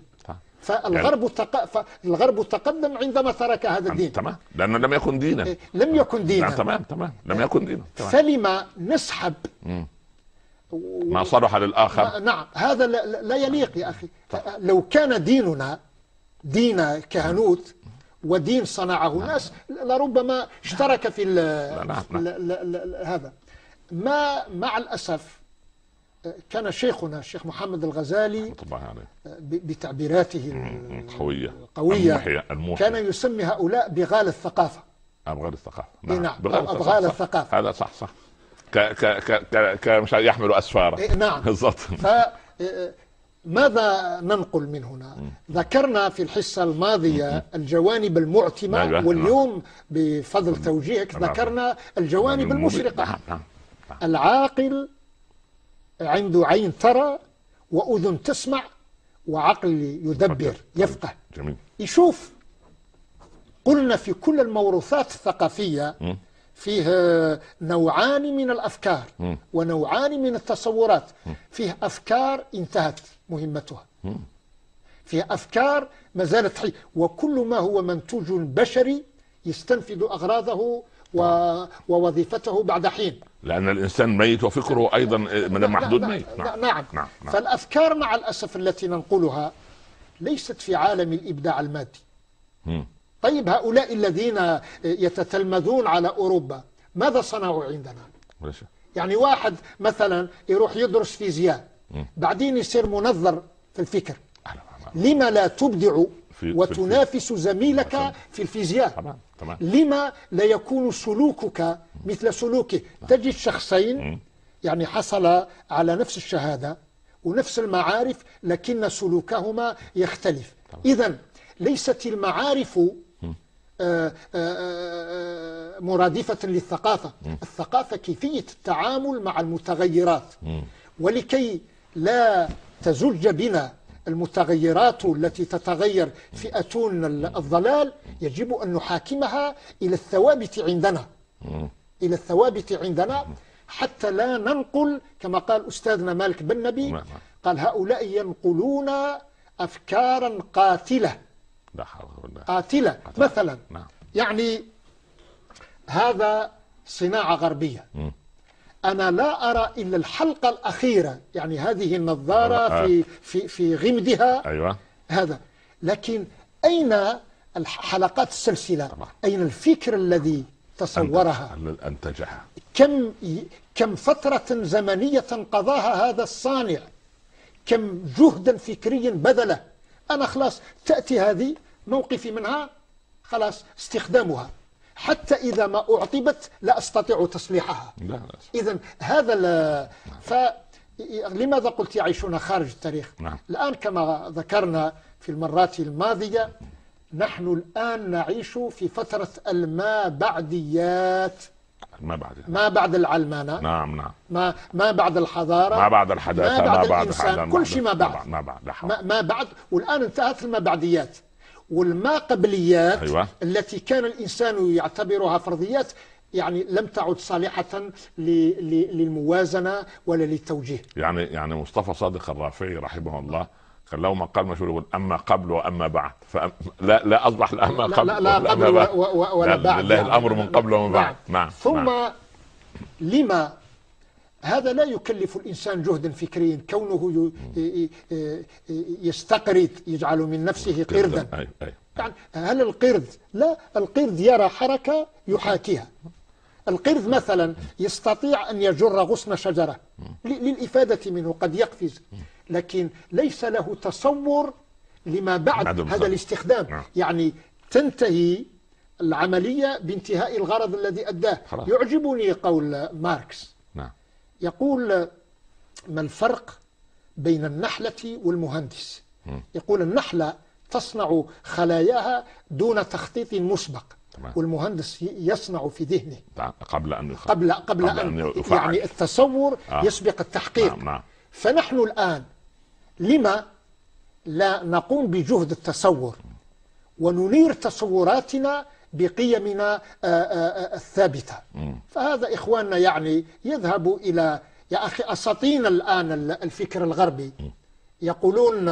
S3: فالغرب تقدم عندما ترك هذا الدين.
S2: تمام. لأنه لم يكن دينا.
S3: لم يكن دينا.
S2: تمام. لم يكن دينا.
S3: فلما نسحب
S2: ما صلح للآخر؟
S3: نعم، هذا لا يليق يا أخي. لو كان ديننا دين كهنوت ودين صنعه ناس لربما اشترك في هذا. مع الأسف كان شيخنا الشيخ محمد الغزالي بتعبيراته القوية كان يسمي هؤلاء بغال الثقافة.
S2: أبغال الثقافة.
S3: نعم. أبغال الثقافة.
S2: هذا صح. مش يحمل أسفارا.
S3: نعم.
S2: بالضبط.
S3: ماذا ننقل من هنا؟ ذكرنا في الحصة الماضية الجوانب المعتمة، واليوم بفضل توجيهك ذكرنا الجوانب المشرقة. العاقل عنده عين ترى وأذن تسمع وعقل يدبر يفقه يشوف. قلنا في كل الموروثات الثقافية فيه نوعان من الأفكار ونوعان من التصورات. فيه أفكار انتهت مهمتها، فيه أفكار ما زالت حية، وكل ما هو منتوج بشري يستنفذ أغراضه ووظيفته بعد حين،
S2: لأن الإنسان ميت وفكره أيضا من محدود ميت.
S3: نعم. فالأفكار مع الأسف التي ننقلها ليست في عالم الإبداع المادي. طيب هؤلاء الذين يتتلمذون على أوروبا ماذا صنعوا عندنا؟ يعني واحد مثلا يروح يدرس فيزياء بعدين يصير منظر في الفكر. لما لا تبدع وتنافس زميلك في الفيزياء؟ لما لا يكون سلوكك مثل سلوكه؟ تجد شخصين يعني حصل على نفس الشهادة ونفس المعارف لكن سلوكهما يختلف. إذن ليست المعارف مرادفة للثقافة. الثقافة كيفية التعامل مع المتغيرات، ولكي لا تزج بنا المتغيرات التي تتغير في أتون الضلال يجب أن نحاكمها إلى الثوابت عندنا، إلى الثوابت عندنا، حتى لا ننقل كما قال أستاذنا مالك بن نبي، قال هؤلاء ينقلون أفكارا قاتلة قاتلة مثلا. يعني هذا صناعة غربية. أنا لا أرى إلا الحلقة الأخيرة، يعني هذه النظارة في غمدها.
S2: أيوة.
S3: هذا، لكن أين الحلقات السلسلة؟ أين الفكر الذي تصورها؟
S2: أنتجها.
S3: كم فترة زمنية قضاها هذا الصانع، كم جهدا فكريا بذله. أنا خلاص تأتي هذه موقفي منها خلاص استخدامها، حتى إذا ما أعطبت لا أستطيع تصليحها. إذن هذا فلماذا قلت يعيشون خارج التاريخ؟
S2: نعم.
S3: الآن كما ذكرنا في المرات الماضية، نحن الآن نعيش في فترة الما بعديات، ما بعد العلمانة.
S2: نعم نعم.
S3: ما بعد الحضارة،
S2: ما بعد الحداثة،
S3: ما بعد
S2: الإنسان،
S3: الإنسان، كل شيء ما بعد. ما بعد. والآن انتهت الما بعديات، والما قبليات
S2: أيوة.
S3: التي كان الإنسان يعتبرها فرضيات يعني لم تعد صالحة للموازنة ولا للتوجيه.
S2: يعني مصطفى صادق الرافعي رحمه الله كان له مقال مشهور يقول أما قبل وأما بعد، لا أصبح لا أما قبل
S3: ولا بعد،
S2: لله الأمر من قبل ومن بعد.
S3: نعم. ثم لما هذا لا يكلف الإنسان جهدا فكريا، كونه يستقرد يجعل من نفسه قردا. يعني هل القرد؟ لا، القرد يرى حركة يحاكيها. القرد مثلا يستطيع أن يجر غصن شجرة للإفادة منه، قد يقفز، لكن ليس له تصور لما بعد هذا الاستخدام. يعني تنتهي العملية بانتهاء الغرض الذي أداه. يعجبني قول ماركس، يقول: ما الفرق بين النحلة والمهندس؟ يقول: النحلة تصنع خلاياها دون تخطيط مسبق، والمهندس يصنع في ذهنه قبل أن يفعل. يعني التصور يسبق التحقيق. فنحن الآن لما لا نقوم بجهد التصور وننير تصوراتنا بقيمنا الثابتة؟ فهذا إخواننا يعني يذهب إلى، يا أخي أساطين الآن الفكر الغربي يقولون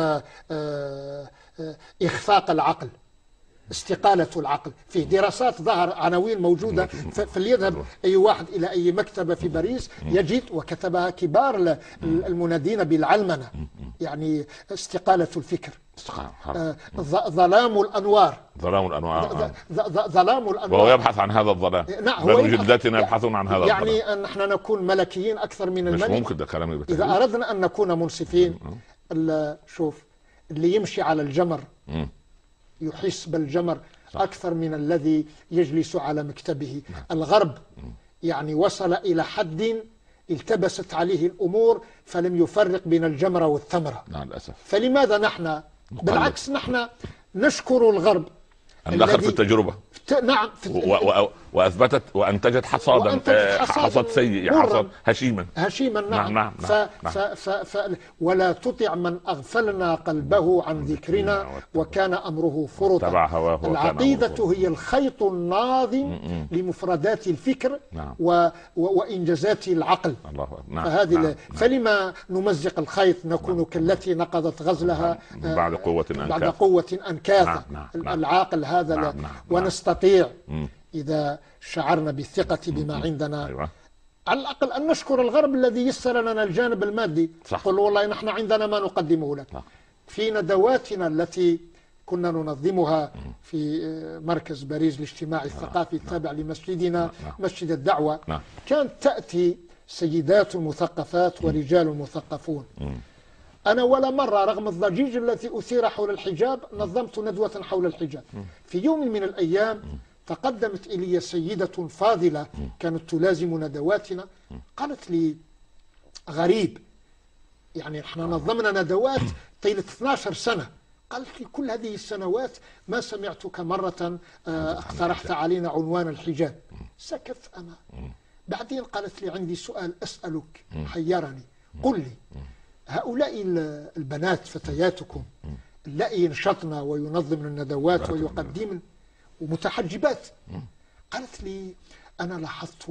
S3: إخفاق العقل، استقالة العقل. في دراسات ظهر عناوين موجودة، فليذهب أي واحد إلى أي مكتبة في باريس يجد، وكتبها كبار المنادين بالعلمنة، يعني استقالة الفكر، ظلام الأنوار.
S2: وهو يبحث عن هذا الظلام. بنو جلدتنا يبحثون عن هذا الظلام.
S3: يعني أن نحن نكون ملكيين أكثر من الملك.
S2: مش ممكن ده كلام
S3: إذا أردنا أن نكون منصفين. شوف، اللي يمشي على الجمر يحس بالجمر أكثر من الذي يجلس على مكتبه. الغرب يعني وصل إلى حد التبست عليه الأمور فلم يفرق بين الجمرة والثمرة.
S2: للأسف.
S3: فلماذا نحن بالعكس، نحن نشكر الغرب
S2: أن دخل في التجربة.
S3: نعم.
S2: وأثبتت وأنتجت حصادا، حصاد سيء، حصاد هشيما.
S3: نعم. ولا تطع من أغفلنا قلبه عن ذكرنا وكان أمره فرطا. العقيدة هي الخيط الناظم لمفردات الفكر وإنجازات العقل. فهذه فلما نمزق الخيط نكون كالتي نقضت غزلها
S2: بعد
S3: قوة أنكاثا. العاقل هذا ونستطيع إذا شعرنا بالثقة بما عندنا على الأقل أن نشكر الغرب الذي يسر لنا الجانب المادي. قل والله نحن عندنا ما نقدمه لك. في ندواتنا التي كنا ننظمها في مركز باريس الاجتماعي الثقافي التابع لمسجدنا مسجد الدعوة، كانت تأتي سيدات مثقفات ورجال مثقفون. أنا ولا مرة رغم الضجيج الذي أثير حول الحجاب نظمت ندوة حول الحجاب. في يوم من الأيام تقدمت إلي سيدة فاضلة كانت تلازم ندواتنا، قالت لي: غريب، يعني احنا نظمنا ندوات طيلة 12 سنة، قالت لي كل هذه السنوات ما سمعتك مرة اقترحت علينا عنوان الحجاب. سكت أنا. بعدين قالت لي: عندي سؤال أسألك حيرني، قل لي، هؤلاء البنات فتياتكم اللائي ينشطن وينظمن الندوات ويقدمن ومتحجبات، قالت لي: أنا لاحظت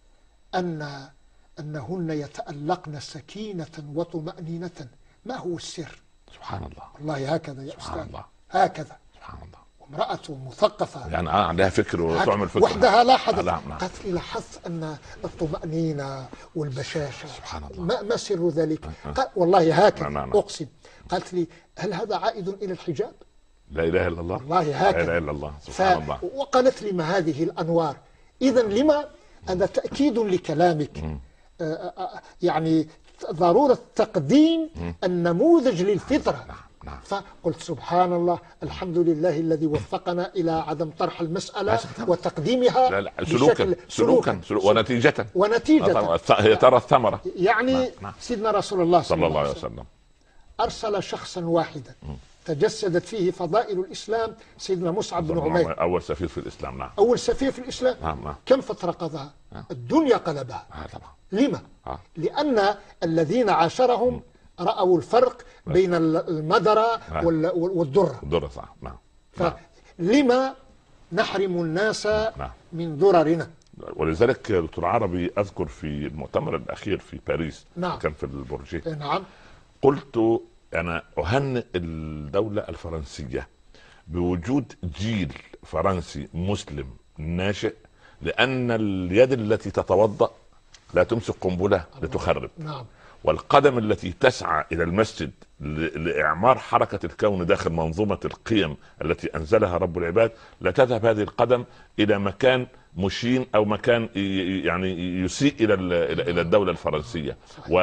S3: أنهن يتألقن سكينة وطمأنينة، ما هو السر؟
S2: سبحان الله.
S3: والله هكذا يا أستاذ، هكذا.
S2: سبحان الله.
S3: امرأة مثقفة
S2: يعني عندها فكر وتعمل فكر
S3: وحدها لاحظت. قالت لي: لاحظت أن الطمأنينة والبشاشة،
S2: سبحان الله،
S3: ما سر ذلك؟ قال: والله هكذا أقسم. قالت لي: هل هذا عائد إلى الحجاب؟
S2: لا إله إلا الله.
S3: والله هكذا.
S2: لا إله إلا الله. سبحان الله.
S3: وقالت لي: ما هذه الأنوار؟ إذن لما هذا تأكيد لكلامك يعني ضرورة تقديم النموذج للفطرة.
S2: نعم.
S3: فقلت سبحان الله، الحمد لله الذي وفقنا إلى عدم طرح المسألة وتقديمها
S2: لا سلوكا ونتيجة هي ترى الثمرة.
S3: يعني سيدنا رسول الله
S2: صلى الله عليه وسلم
S3: أرسل شخصا واحدا تجسدت فيه فضائل الإسلام، سيدنا مصعب بن عمير،
S2: أول سفير في الإسلام. نعم.
S3: أول سفير في الإسلام.
S2: نعم.
S3: كم فترة قضاها؟ الدنيا قلبها.
S2: طبعا.
S3: لما؟ لأن الذين عاشرهم رأوا الفرق بين المدرة والدرة.
S2: الدرة صح. نعم.
S3: فلما نحرم الناس من دررنا؟
S2: ولذلك دكتور عربي أذكر في المؤتمر الأخير في باريس، كان في البورجيه.
S3: نعم.
S2: قلت أنا أهنئ الدولة الفرنسية بوجود جيل فرنسي مسلم ناشئ، لأن اليد التي تتوضأ لا تمسك قنبلة لتخرب.
S3: نعم.
S2: والقدم التي تسعى إلى المسجد لإعمار حركة الكون داخل منظومة القيم التي أنزلها رب العباد، لا تذهب هذه القدم إلى مكان مشين أو مكان يعني يسيء إلى الدولة الفرنسية.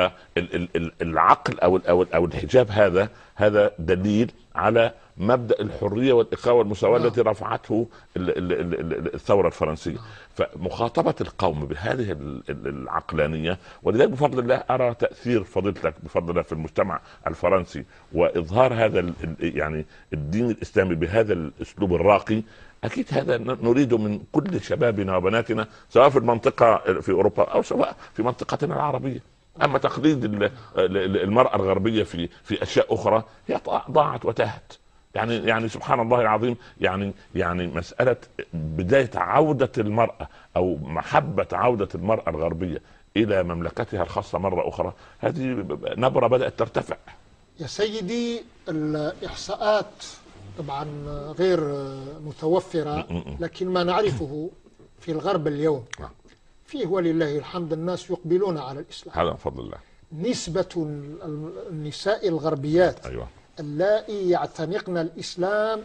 S2: والعقل أو الحجاب هذا دليل على مبدأ الحرية والإخاء والمساواة التي رفعته الثورة الفرنسية. فمخاطبة القوم بهذه العقلانية، ولذلك بفضل الله أرى تأثير فضيلتك بفضل الله في المجتمع الفرنسي، وإظهار هذا يعني الدين الإسلامي بهذا الأسلوب الراقي. أكيد هذا نريده من كل شبابنا وبناتنا، سواء في المنطقة في أوروبا أو سواء في منطقتنا العربية. أما تقليد المرأة الغربية في أشياء أخرى هي ضاعت وتاهت. يعني سبحان الله العظيم، يعني مسألة بداية عودة المرأة أو محبة عودة المرأة الغربية إلى مملكتها الخاصة مرة أخرى، هذه نبرة بدأت ترتفع.
S3: يا سيدي، الإحصاءات طبعا غير متوفرة، لكن ما نعرفه في الغرب اليوم فيه ولله الحمد الناس يقبلون على الإسلام،
S2: هذا بفضل الله.
S3: نسبة النساء الغربيات اللائي يعتنقن الإسلام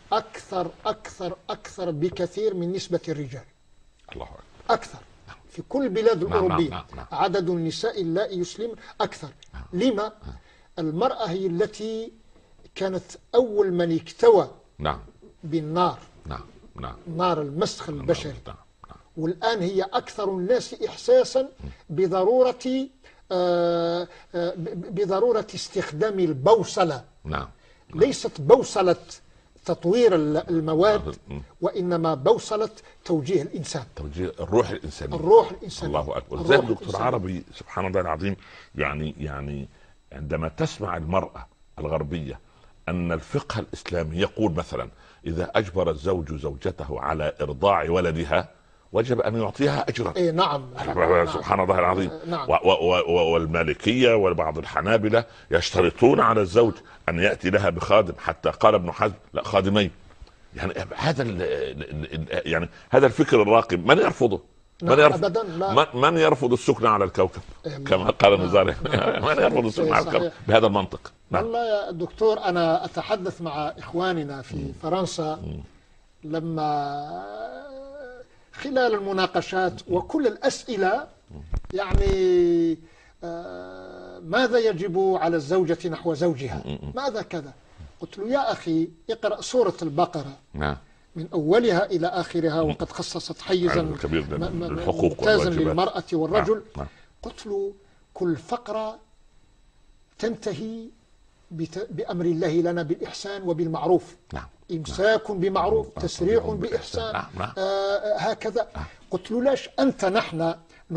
S3: أكثر بكثير من نسبة الرجال.
S2: الله
S3: أكثر في كل البلاد الأوروبية. عدد النساء اللائي يسلمن أكثر. لما؟ المرأة هي التي كانت أول من اكتوى بالنار، نار المسخ البشري. والآن هي أكثر الناس إحساسا بضرورة استخدام البوصلة. ليست بوصلة تطوير المواد، وإنما بوصلة توجيه الإنسان،
S2: توجيه الروح الإنسانية. الله أكبر. زي الدكتور عربي سبحان الله العظيم، يعني عندما تسمع المرأة الغربية أن الفقه الإسلامي يقول مثلا إذا أجبر الزوج زوجته على إرضاع ولدها وجب أن يعطيها أجرا.
S3: نعم.
S2: سبحان الله العظيم. والمالكية وبعض الحنابلة يشترطون على الزوج أن يأتي لها بخادم، حتى قال ابن حزم لا خادمين. يعني هذا الفكر الراقي من يرفضه؟ من يرفض السكن على الكوكب كما قال النزاري؟ من يرفض السكن على الكوكب بهذا المنطق؟
S3: والله يا دكتور، أنا أتحدث مع إخواننا في فرنسا لما خلال المناقشات وكل الأسئلة، يعني ماذا يجب على الزوجة نحو زوجها؟ ماذا كذا؟ قلت له يا أخي اقرأ سورة البقرة من أولها إلى آخرها، وقد خصصت حيزا ممتازا للمرأة والرجل. قلت له كل فقرة تنتهي بأمر الله لنا بالإحسان وبالمعروف. إمساك بمعروف، تسريح بإحسان، هكذا. قلت له لاش أنت نحن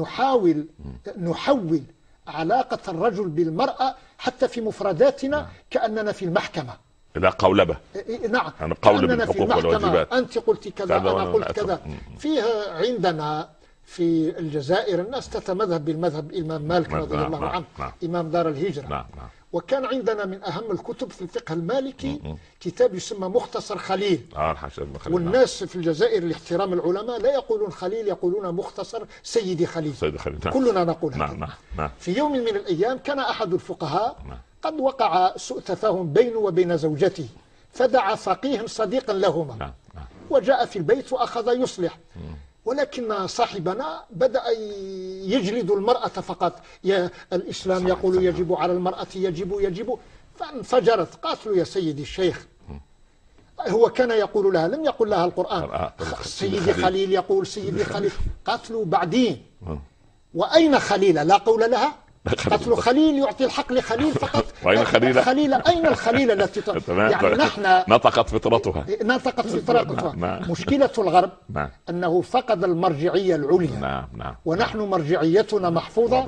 S3: نحول علاقة الرجل بالمرأة حتى في مفرداتنا كأننا في المحكمة،
S2: إلى قولبة.
S3: نعم،
S2: قول بالحقوق والواجبات.
S3: أنت قلت كذا، أنا قلت كذا. فيها عندنا في الجزائر الناس تتمذهب بالمذهب الإمام مالك رضي الله عنه، إمام دار الهجرة. وكان عندنا من أهم الكتب في الفقه المالكي كتاب يسمى مختصر خليل. والناس في الجزائر لاحترام العلماء لا يقولون خليل، يقولون مختصر سيدي خليل. كلنا نقول هكذا. في يوم من الأيام كان أحد الفقهاء قد وقع سوء تفاهم بينه وبين زوجته، فدعا فقيها صديقا لهما وجاء في البيت وأخذ يصلح. ولكن صاحبنا بدأ يجلد المرأة فقط. الإسلام يقول يجب على المرأة يجب، فانفجرت. قالت له: يا سيدي الشيخ، هو كان يقول لها، لم يقل لها القرآن، سيدي خليل يقول سيدي خليل. قالت له: بعدين وأين خليلة؟ لا قول لها. قالت له: خليل يعطي الحق لخليل فقط.
S2: وأين خليلة؟
S3: أين الخليلة التي يعني نحن
S2: نطقت فطرتها.
S3: مشكلة الغرب أنه فقد المرجعية العليا. ونحن مرجعيتنا محفوظة،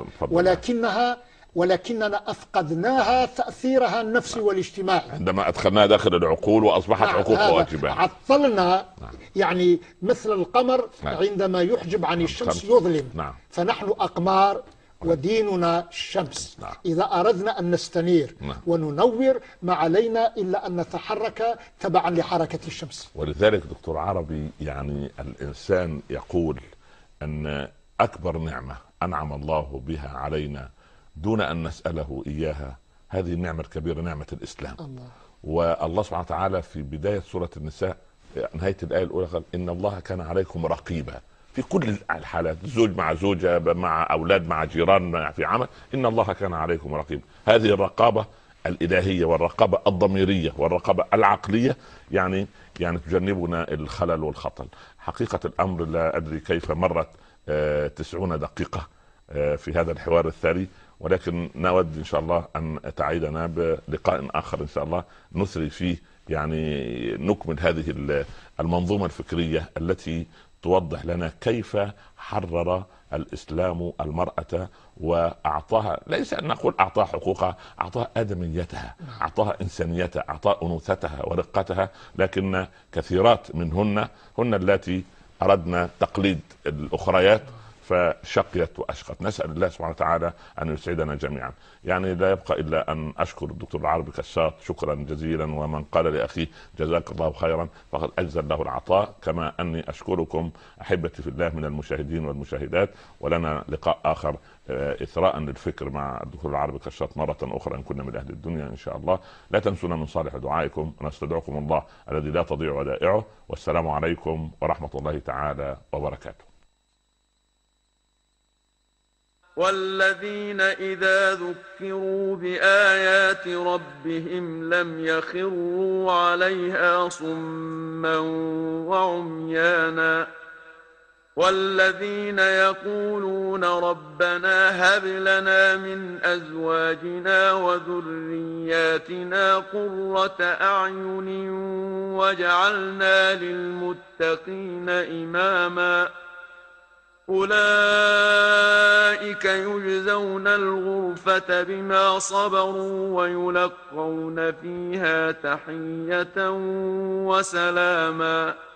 S3: ولكننا أفقدناها تأثيرها النفسي والاجتماعي
S2: عندما أدخلناها داخل العقول وأصبحت حقوق وواجبات.
S3: عطلنا يعني مثل القمر عندما يحجب عن الشمس يظلم. فنحن أقمار وديننا الشمس. إذا أردنا أن نستنير وننور ما علينا إلا أن نتحرك تبعا لحركة الشمس.
S2: ولذلك دكتور عربي، يعني الإنسان يقول أن أكبر نعمة أنعم الله بها علينا دون أن نسأله إياها هذه النعمة الكبيرة، نعمة الإسلام. والله سبحانه وتعالى في بداية سورة النساء نهاية الآية الأولى قال: إن الله كان عليكم رقيبا. في كل الحالات، زوج مع زوجة، مع أولاد، مع جيران، في عمل، إن الله كان عليكم رقيبا. هذه الرقابة الإلهية والرقابة الضميرية والرقابة العقلية يعني تجنبنا الخلل والخطل. حقيقة الأمر لا أدري كيف مرت 90 دقيقة في هذا الحوار الثري، ولكن نود إن شاء الله أن تعيدنا بلقاء آخر إن شاء الله نثري فيه، يعني نكمل هذه المنظومة الفكرية التي توضح لنا كيف حرر الإسلام المرأة وأعطاها، ليس أن نقول أعطاها حقوقها، أعطاها آدميتها، أعطاها إنسانيتها، أعطاها أنوثتها ورقتها. لكن كثيرات منهن هن التي أردنا تقليد الأخريات فشقيت وأشقت. نسأل الله سبحانه وتعالى أن يسعدنا جميعا. يعني لا يبقى إلا أن أشكر الدكتور العربي كشاط شكرا جزيلا، ومن قال لأخيه جزاك الله خيرا فقد أجزل له العطاء. كما أني أشكركم أحبتي في الله من المشاهدين والمشاهدات، ولنا لقاء آخر إثراء للفكر مع الدكتور العربي كشاط مرة أخرى إن كنا من أهل الدنيا إن شاء الله. لا تنسونا من صالح دعائكم، ونستدعكم الله الذي لا تضيع ودائعه. والسلام عليكم ورحمة الله تعالى وبركاته.
S1: والذين إذا ذكروا بآيات ربهم لم يخروا عليها صما وعميانا. والذين يقولون ربنا هب لنا من أزواجنا وذرياتنا قرة أعين واجعلنا للمتقين إماما. أولئك يجزون الغرفة بما صبروا ويلقون فيها تحية وسلاما.